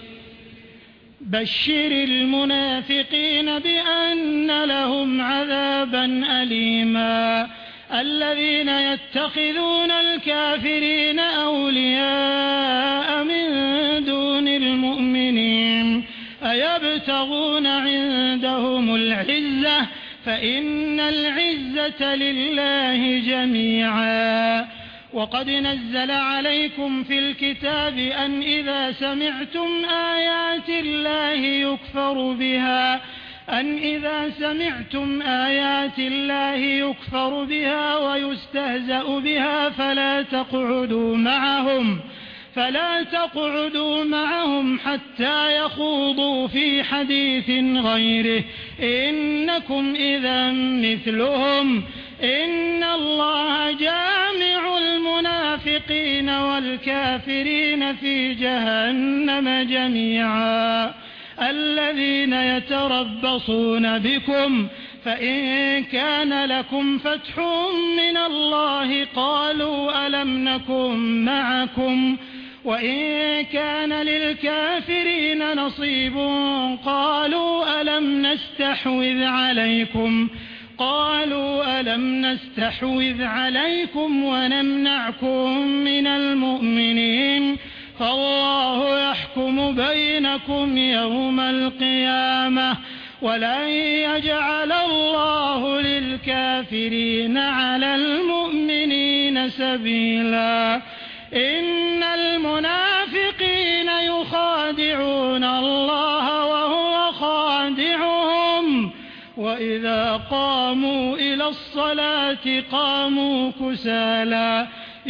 بشر المنافقين بأن لهم عذابا أليما الذين يتخذون الكافرين أولياء من دون المؤمنين أيبتغون عندهم العزة فإن العزة لله جميعا. وقد نزل عليكم في الكتاب أن إذا سمعتم آيات الله يكفر بها أن إذا سمعتم آيات الله يكفر بها ويستهزأ بها فلا تقعدوا معهم فلا تقعدوا معهم حتى يخوضوا في حديث غيره إنكم إذا مثلهم إن الله جامع المنافقين والكافرين في جهنم جميعا. الذين يتربصون بكم فإن كان لكم فتح من الله قالوا ألم نكن معكم وإن كان للكافرين نصيب قالوا ألم نستحوذ عليكم قالوا ألم نستحوذ عليكم ونمنعكم من المؤمنين فالله يحكم بينكم يوم القيامة ولن يجعل الله للكافرين على المؤمنين سبيلا. إن المنافقين يخادعون الله وهو خادعهم وإذا قاموا إلى الصلاة قاموا كسالى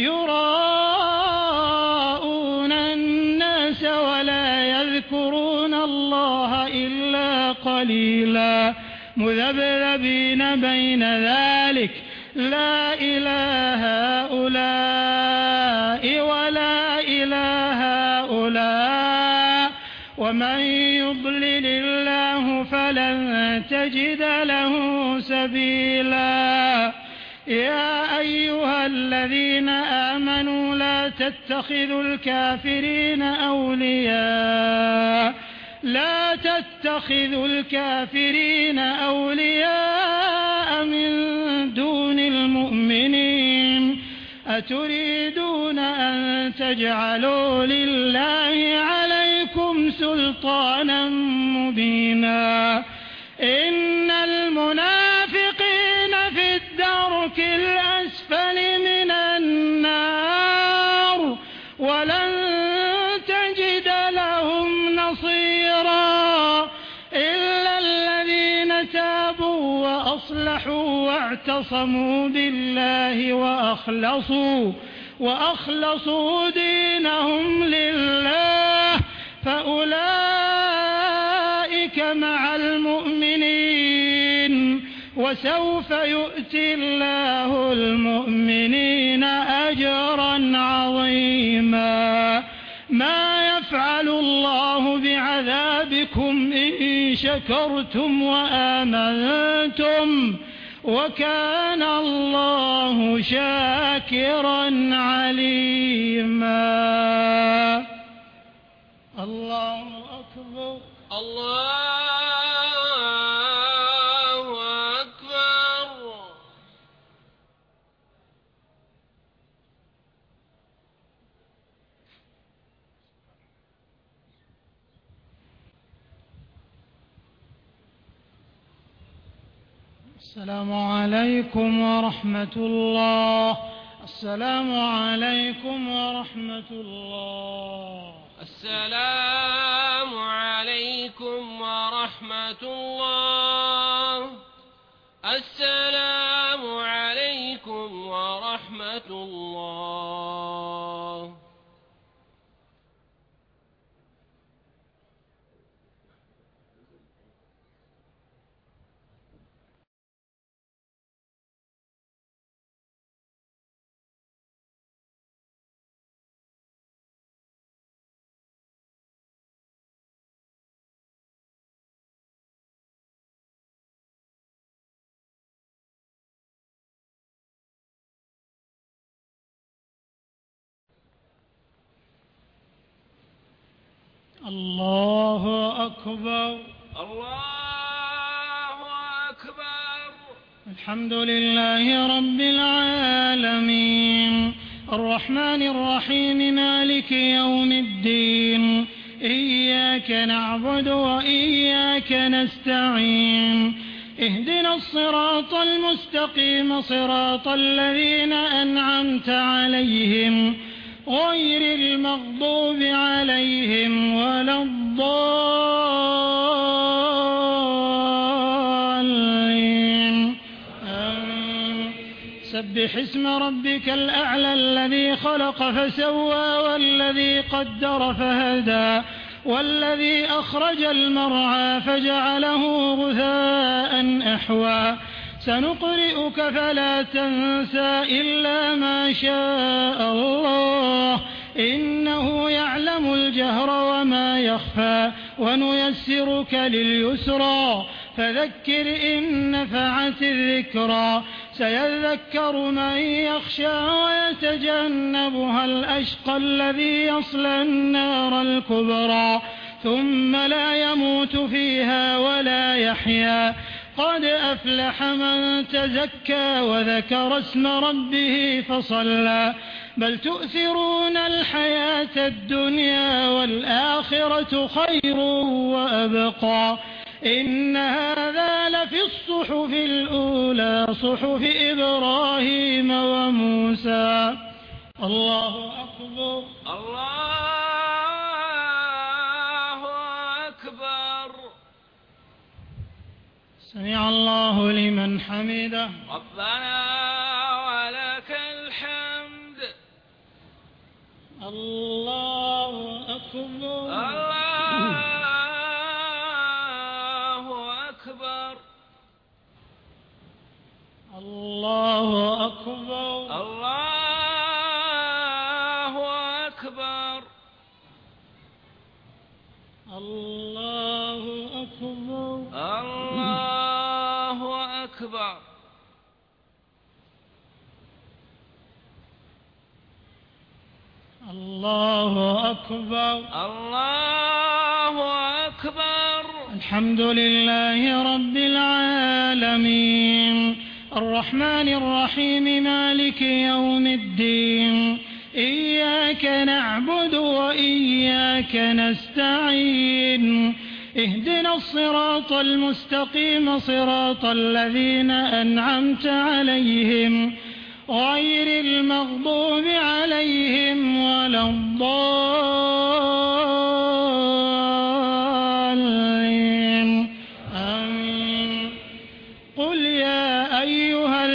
يراءون الناس ولا يذكرون الله إلا قليلا مذبذبين بين ذلك لا إله هؤلاء ولا إله هؤلاء ومن يضلل الله فلن تجد له سبيلا. يا أيها الذين آمنوا لا تتخذوا الكافرين أولياء لا تتخذوا الكافرين أولياء من دون المؤمنين أتريدون أن تجعلوا لله عليكم سلطانا مبينا. إن المنافقين في الدرك الأسفل واعتصموا بالله وأخلصوا وأخلصوا دينهم لله فأولئك مع المؤمنين وسوف يؤتي الله المؤمنين أجرا عظيما ما يفعل الله بعذابكم إن شكرتم وآمنتم وكان الله شاكرا عليما. الله أكبر. الله أكبر. السلام عليكم ورحمة الله. السلام عليكم ورحمة الله. السلام عليكم ورحمة الله. السلام عليكم ورحمة الله. الله أكبر. الله أكبر. الحمد لله رب العالمين الرحمن الرحيم مالك يوم الدين إياك نعبد وإياك نستعين اهدنا الصراط المستقيم صراط الذين أنعمت عليهم غير المغضوب عليهم ولا الضالين آمين. سبح اسم ربك الأعلى الذي خلق فسوى والذي قدر فهدى والذي أخرج المرعى فجعله غثاء أحوى سنقرئك فلا تنسى إلا ما شاء الله إنه يعلم الجهر وما يخفى ونيسرك لليسرى فذكر إن نفعت الذكرى سيذكر من يخشى ويتجنبها الأشقى الذي يصلى النار الكبرى ثم لا يموت فيها ولا يحيا قد أفلح من تزكى وذكر اسم ربه فصلى بل تؤثرون الحياة الدنيا والآخرة خير وأبقى إن هذا لفي الصحف الأولى صحف إبراهيم وموسى. الله أكبر. الله أكبر. سمع الله لمن حمده. ربنا ولك الحمد. الله أكبر. الله أكبر. الله أكبر. الله أكبر. الله أكبر. الله أكبر. الله أكبر. الله أكبر. الحمد لله رب العالمين الرحمن الرحيم مالك يوم الدين إياك نعبد وإياك نستعين اهدنا الصراط المستقيم صراط الذين أنعمت عليهم غير المغضوب عليهم ولا الضالين آمين. قل يا أيها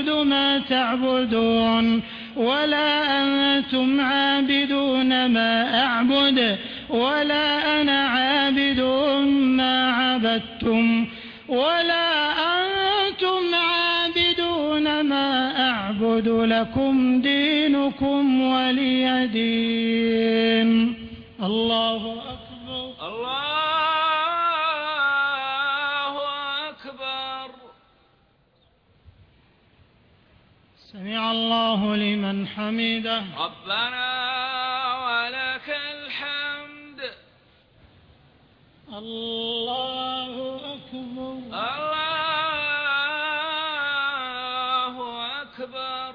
أعبد ما تعبدون ولا أنتم عابدون ما أعبد ولا أنا عابد ما عبدتم ولا أنتم عابدون ما أعبد لكم دينكم ولي دين. الله أكبر. الله أكبر. سمع الله لمن حمده. ربنا ولك الحمد. الله أكبر. الله أكبر.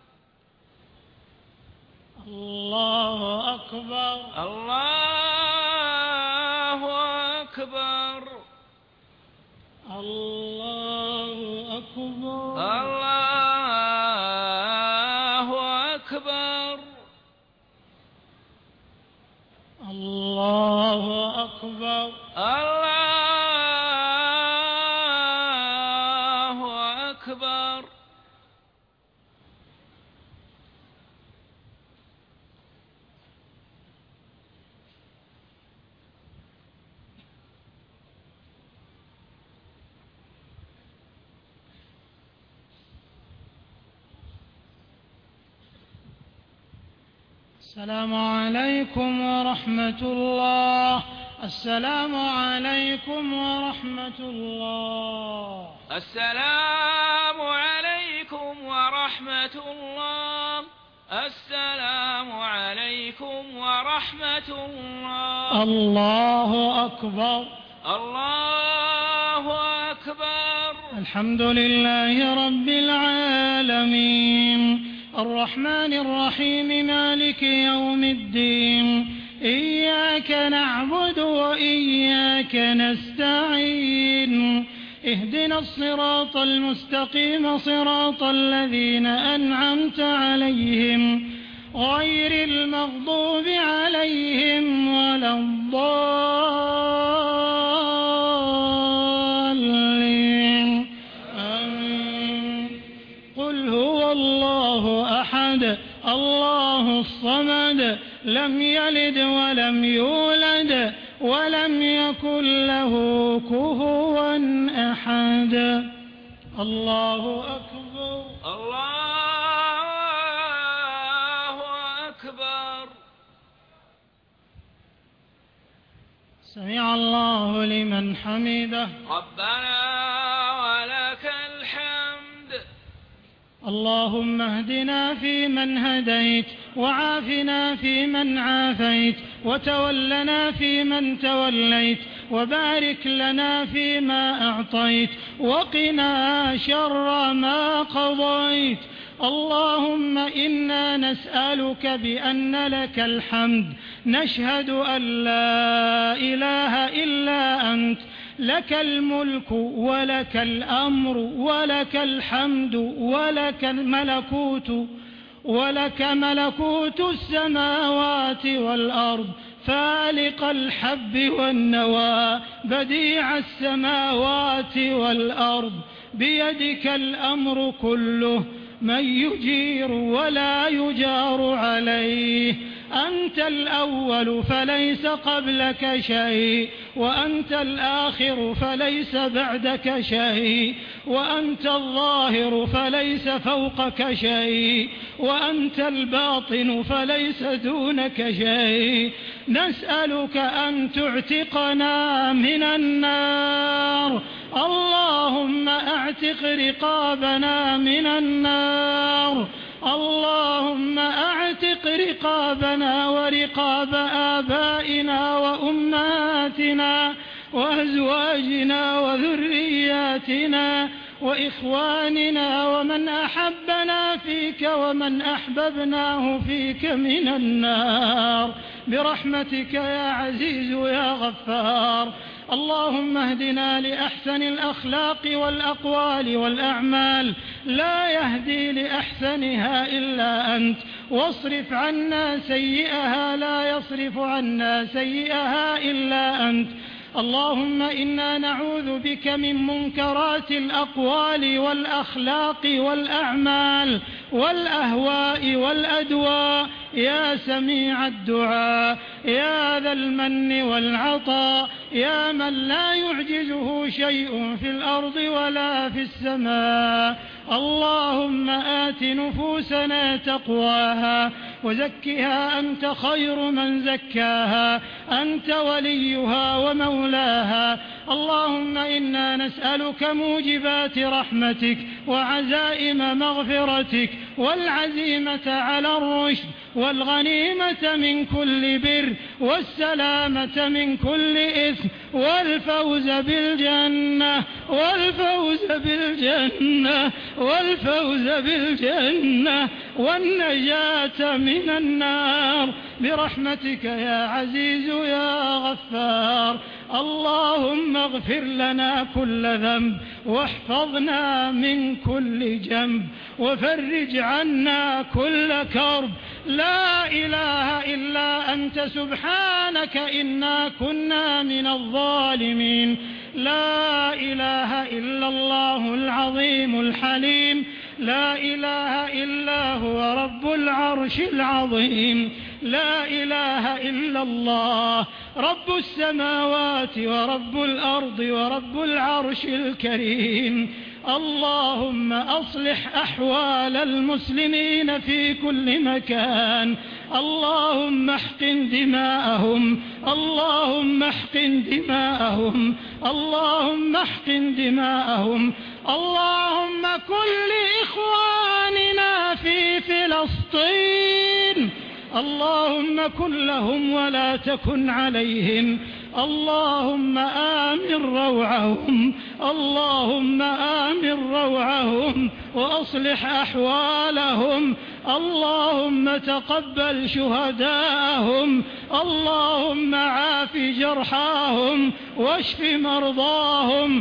الله أكبر. الله أكبر. الله أكبر. الله أكبر. الله أكبر. الله أكبر. السلام عليكم ورحمة الله. السلام عليكم ورحمة الله. السلام عليكم ورحمة الله. السلام عليكم ورحمة الله. الله أكبر. الله أكبر. الحمد لله رب العالمين الرحمن الرحيم مالك يوم الدين إياك نعبد وإياك نستعين اهدنا الصراط المستقيم صراط الذين أنعمت عليهم غير المغضوب عليهم ولا الضالين آمين. قل هو الله أحد الله الصمد لم يلد ولم يولد ولم يكن له كفوا أحد. الله أكبر. الله أكبر. سمع الله لمن حمده. ربنا ولك الحمد. اللهم اهدنا فيمن هديت وعافنا فيمن عافيت وتولنا فيمن توليت وبارك لنا فيما أعطيت وقنا شر ما قضيت. اللهم إنا نسألك بأن لك الحمد نشهد أن لا إله إلا أنت لك الملك ولك الأمر ولك الحمد ولك الملكوت ولك ملكوت السماوات والأرض فالق الحب والنوى بديع السماوات والأرض بيدك الأمر كله من يجير ولا يجار عليه. أنت الأول فليس قبلك شيء وأنت الآخر فليس بعدك شيء وأنت الظاهر فليس فوقك شيء وأنت الباطن فليس دونك شيء. نسألك أن تعتقنا من النار. اللهم اعتق رقابنا من النار. اللهم اعتق رقابنا ورقاب آبائنا وأمهاتنا وأزواجنا وذرياتنا وإخواننا ومن أحبنا فيك ومن أحببناه فيك من النار برحمتك يا عزيز يا غفار. اللهم اهدنا لأحسن الأخلاق والأقوال والأعمال لا يهدي لأحسنها إلا أنت واصرف عنا سيئها لا يصرف عنا سيئها إلا أنت. اللهم إنا نعوذ بك من منكرات الأقوال والأخلاق والأعمال والأهواء والأدواء يا سميع الدعاء يا ذا المن والعطاء يا من لا يعجزه شيء في الأرض ولا في السماء. اللهم آت نفوسنا تقواها وزكها أنت خير من زكاها أنت وليها ومولاها. اللهم إنا نسألك موجبات رحمتك وعزائم مغفرتك والعزيمة على الرشد والغنيمة من كل بر والسلامة من كل إثم والفوز بالجنة والفوز بالجنة والفوز بالجنة والنجاة من النار برحمتك يا عزيز يا غفار. اللهم اغفر لنا كل ذنب واحفظنا من كل جنب وفرج عنا كل كرب. لا إله إلا أنت سبحانك إنا كنا من الظالمين. لا إله إلا الله العظيم الحليم. لا إله إلا هو رب العرش العظيم. لا إله إلا الله رب السماوات ورب الأرض ورب العرش الكريم. اللهم أصلح أحوال المسلمين في كل مكان. اللهم احقن دماءهم اللهم احقن دماءهم اللهم احقن دماءهم. اللهم كن لإخواننا في فلسطين. اللهم كن لهم ولا تكن عليهم. اللهم آمن روعهم اللهم آمن روعهم وأصلح أحوالهم. اللهم تقبل شهداءهم. اللهم عاف جرحاهم واشف مرضاهم.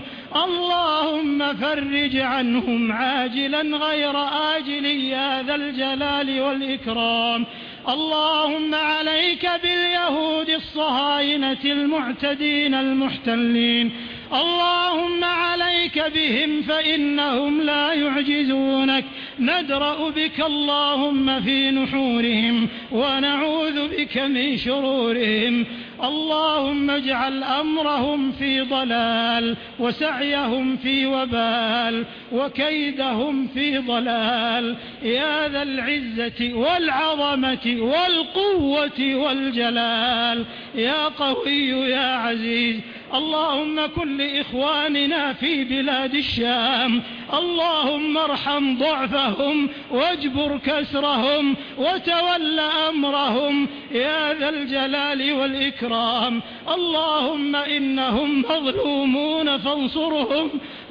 اللهم فرج عنهم عاجلا غير آجل يا ذا الجلال والإكرام. اللهم عليك باليهود الصهاينة المعتدين المحتلين. اللهم عليك بهم فإنهم لا يعجزونك. ندرأ بك اللهم في نحورهم ونعوذ بك من شرورهم. اللهم اجعل أمرهم في ضلال وسعيهم في وبال وكيدهم في ضلال يا ذا العزة والعظمة والقوة والجلال يا قوي يا عزيز. اللهم كن لإخواننا في بلاد الشام. اللهم ارحم ضعفهم واجبر كسرهم وتول أمرهم يا ذا الجلال والإكرام. اللهم إنهم مظلومون فانصرهم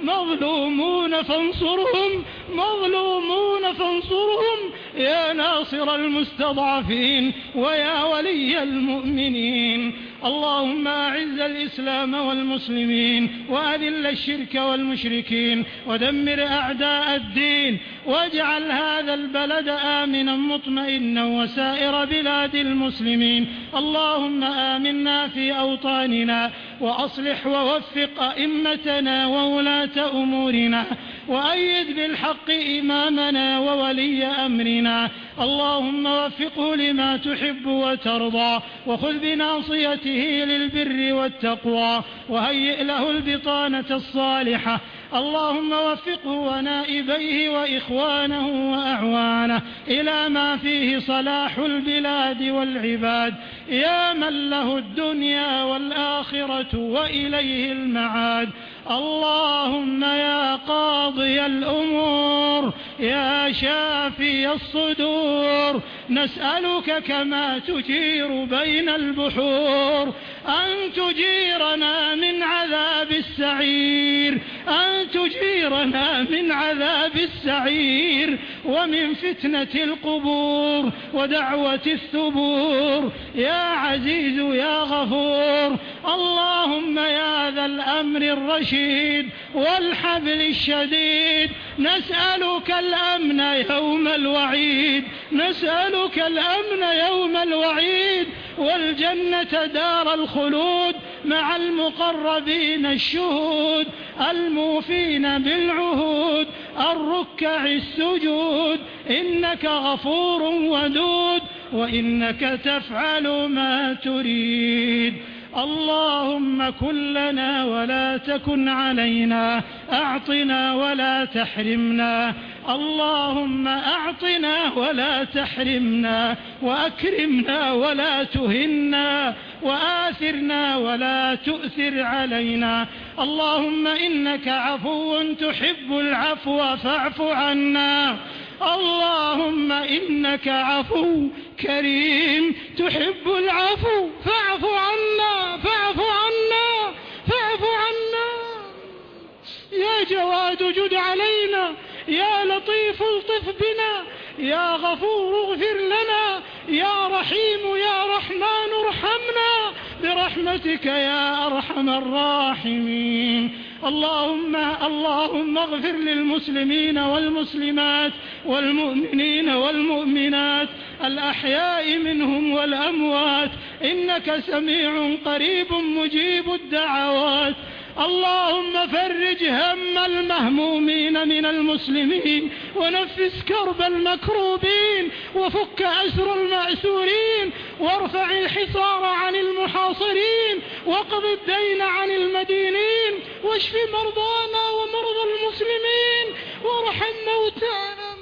مظلومون فانصرهم مظلومون فانصرهم يا ناصر المستضعفين ويا ولي المؤمنين. اللهم أعز الإسلام والمسلمين وأذل الشرك والمشركين ودمر أعداء الدين واجعل هذا البلد آمنا مطمئنا وسائر بلاد المسلمين. اللهم آمنا في أوطاننا وأصلح ووفق أئمتنا وولاة أمورنا وأيد بالحق إمامنا وولي أمرنا. اللهم وفقه لما تحب وترضى وخذ بناصيته للبر والتقوى وهيئ له البطانة الصالحة. اللهم وفقه ونائبيه وإخوانه وأعوانه إلى ما فيه صلاح البلاد والعباد يا من له الدنيا والآخرة وإليه المعاد. اللهم يا قاضي الأمور يا شافي الصدور نسألك كما تجير بين البحور أن تجيرنا من عذاب السعير أن تجيرنا من عذاب السعير ومن فتنة القبور ودعوة الثبور يا عزيز يا غفور. اللهم يا ذا الأمر الرشيد والحبل الشديد نسألك الأمن يوم الوعيد نسألك الأمن يوم الوعيد والجنة دار الخلود مع المقربين الشهود الموفين بالعهود الركع السجود إنك غفور ودود وإنك تفعل ما تريد. اللهم كن لنا ولا تكن علينا، أعطنا ولا تحرمنا. اللهم أعطنا ولا تحرمنا، وأكرمنا ولا تهنا، وآثرنا ولا تؤثر علينا. اللهم إنك عفو تحب العفو فاعف عنا. اللهم إنك عفو كريم تحب العفو فاعف عنا فاعف عنا فاعف عنا. يا جواد جد علينا، يا لطيف الطف بنا، يا غفور اغفر لنا، يا رحيم يا رحمن ارحمنا برحمتك يا أرحم الراحمين. اللهم اللهم اغفر للمسلمين والمسلمات والمؤمنين والمؤمنات الأحياء منهم والأموات إنك سميع قريب مجيب الدعوات. اللهم فرج هم المهمومين من المسلمين، ونفس كرب المكروبين، وفك أسر المأسورين، وارفع الحصار عن المحاصرين، واقض الدين عن المدينين، واشف مرضانا ومرضى المسلمين، وارحم موتانا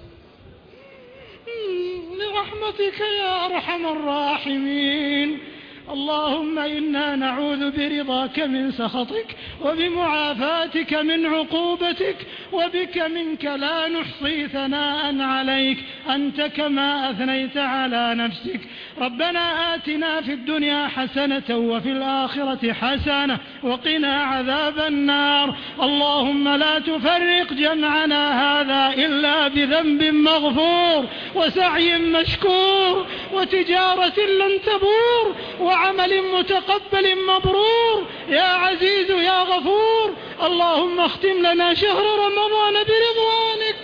برحمتك يا أرحم الراحمين. اللهم إنا نعوذ برضاك من سخطك، وبمعافاتك من عقوبتك، وبك منك لا نحصي ثناء عليك أنت كما أثنيت على نفسك. ربنا آتنا في الدنيا حسنة وفي الآخرة حسنة وقنا عذاب النار. اللهم لا تفرق جمعنا هذا إلا بذنب مغفور، وسعي مشكور، وتجارة لن تبور، وعمل متقبل مبرور يا عزيز يا غفور. اللهم اختم لنا شهر رمضان برضوانك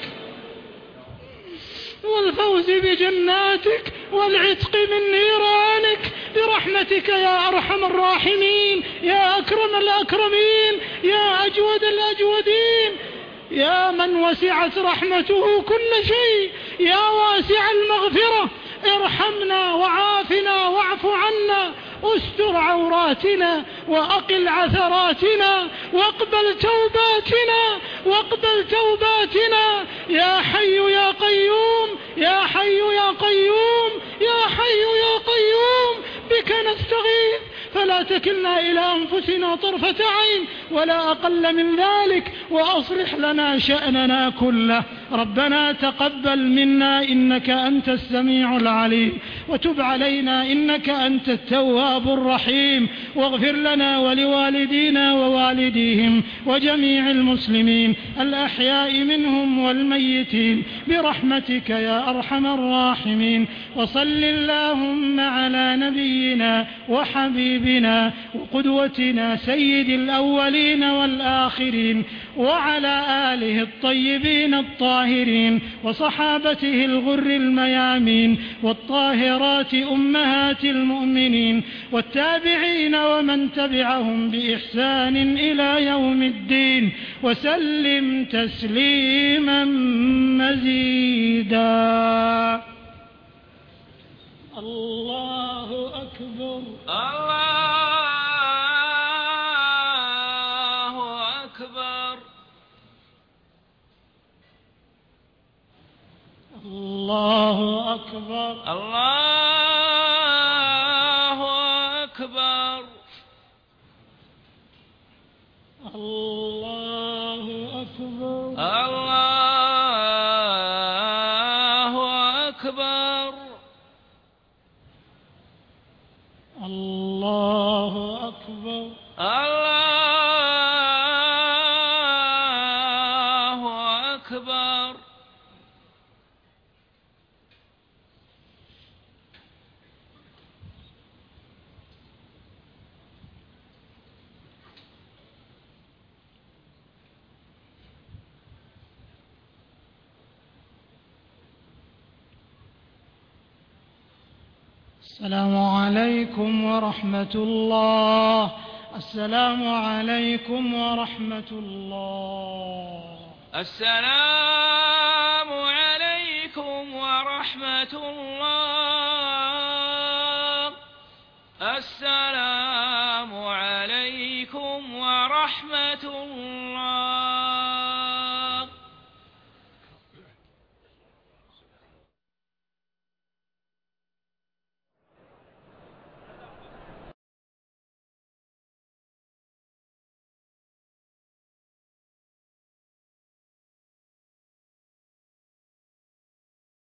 والفوز بجناتك والعتق من نيرانك برحمتك يا أرحم الراحمين، يا أكرم الأكرمين، يا أجود الأجودين، يا من وسعت رحمته كل شيء، يا واسع المغفرة. ارحمنا وعافنا واعف عنا، استر عوراتنا وأقل عثراتنا، واقبل توباتنا واقبل توباتنا يا حي يا قيوم يا حي يا قيوم يا حي يا قيوم. بك نستغيث فلا تكلنا إلى أنفسنا طرفة عين ولا أقل من ذلك، وأصلح لنا شأننا كله. ربنا تقبل منا إنك أنت السميع العليم، وتب علينا إنك أنت التواب الرحيم، واغفر لنا ولوالدينا ووالديهم وجميع المسلمين الأحياء منهم والميتين برحمتك يا أرحم الراحمين. وصل اللهم على نبينا وحبيبنا وقدوتنا سيد الأولين والآخرين، وعلى آله الطيبين الطاهرين، وصحابته الغر الميامين، والطاهرات أمهات المؤمنين، والتابعين ومن تبعهم بإحسان إلى يوم الدين، وسلم تسليما مزيدا. الله أكبر الله أكبر الله أكبر الله أكبر الله أكبر الله أكبر الله أكبر الله أكبر. السلام عليكم ورحمة الله السلام عليكم ورحمة الله. السلام عليكم ورحمة الله. السلام عليكم ورحمة الله.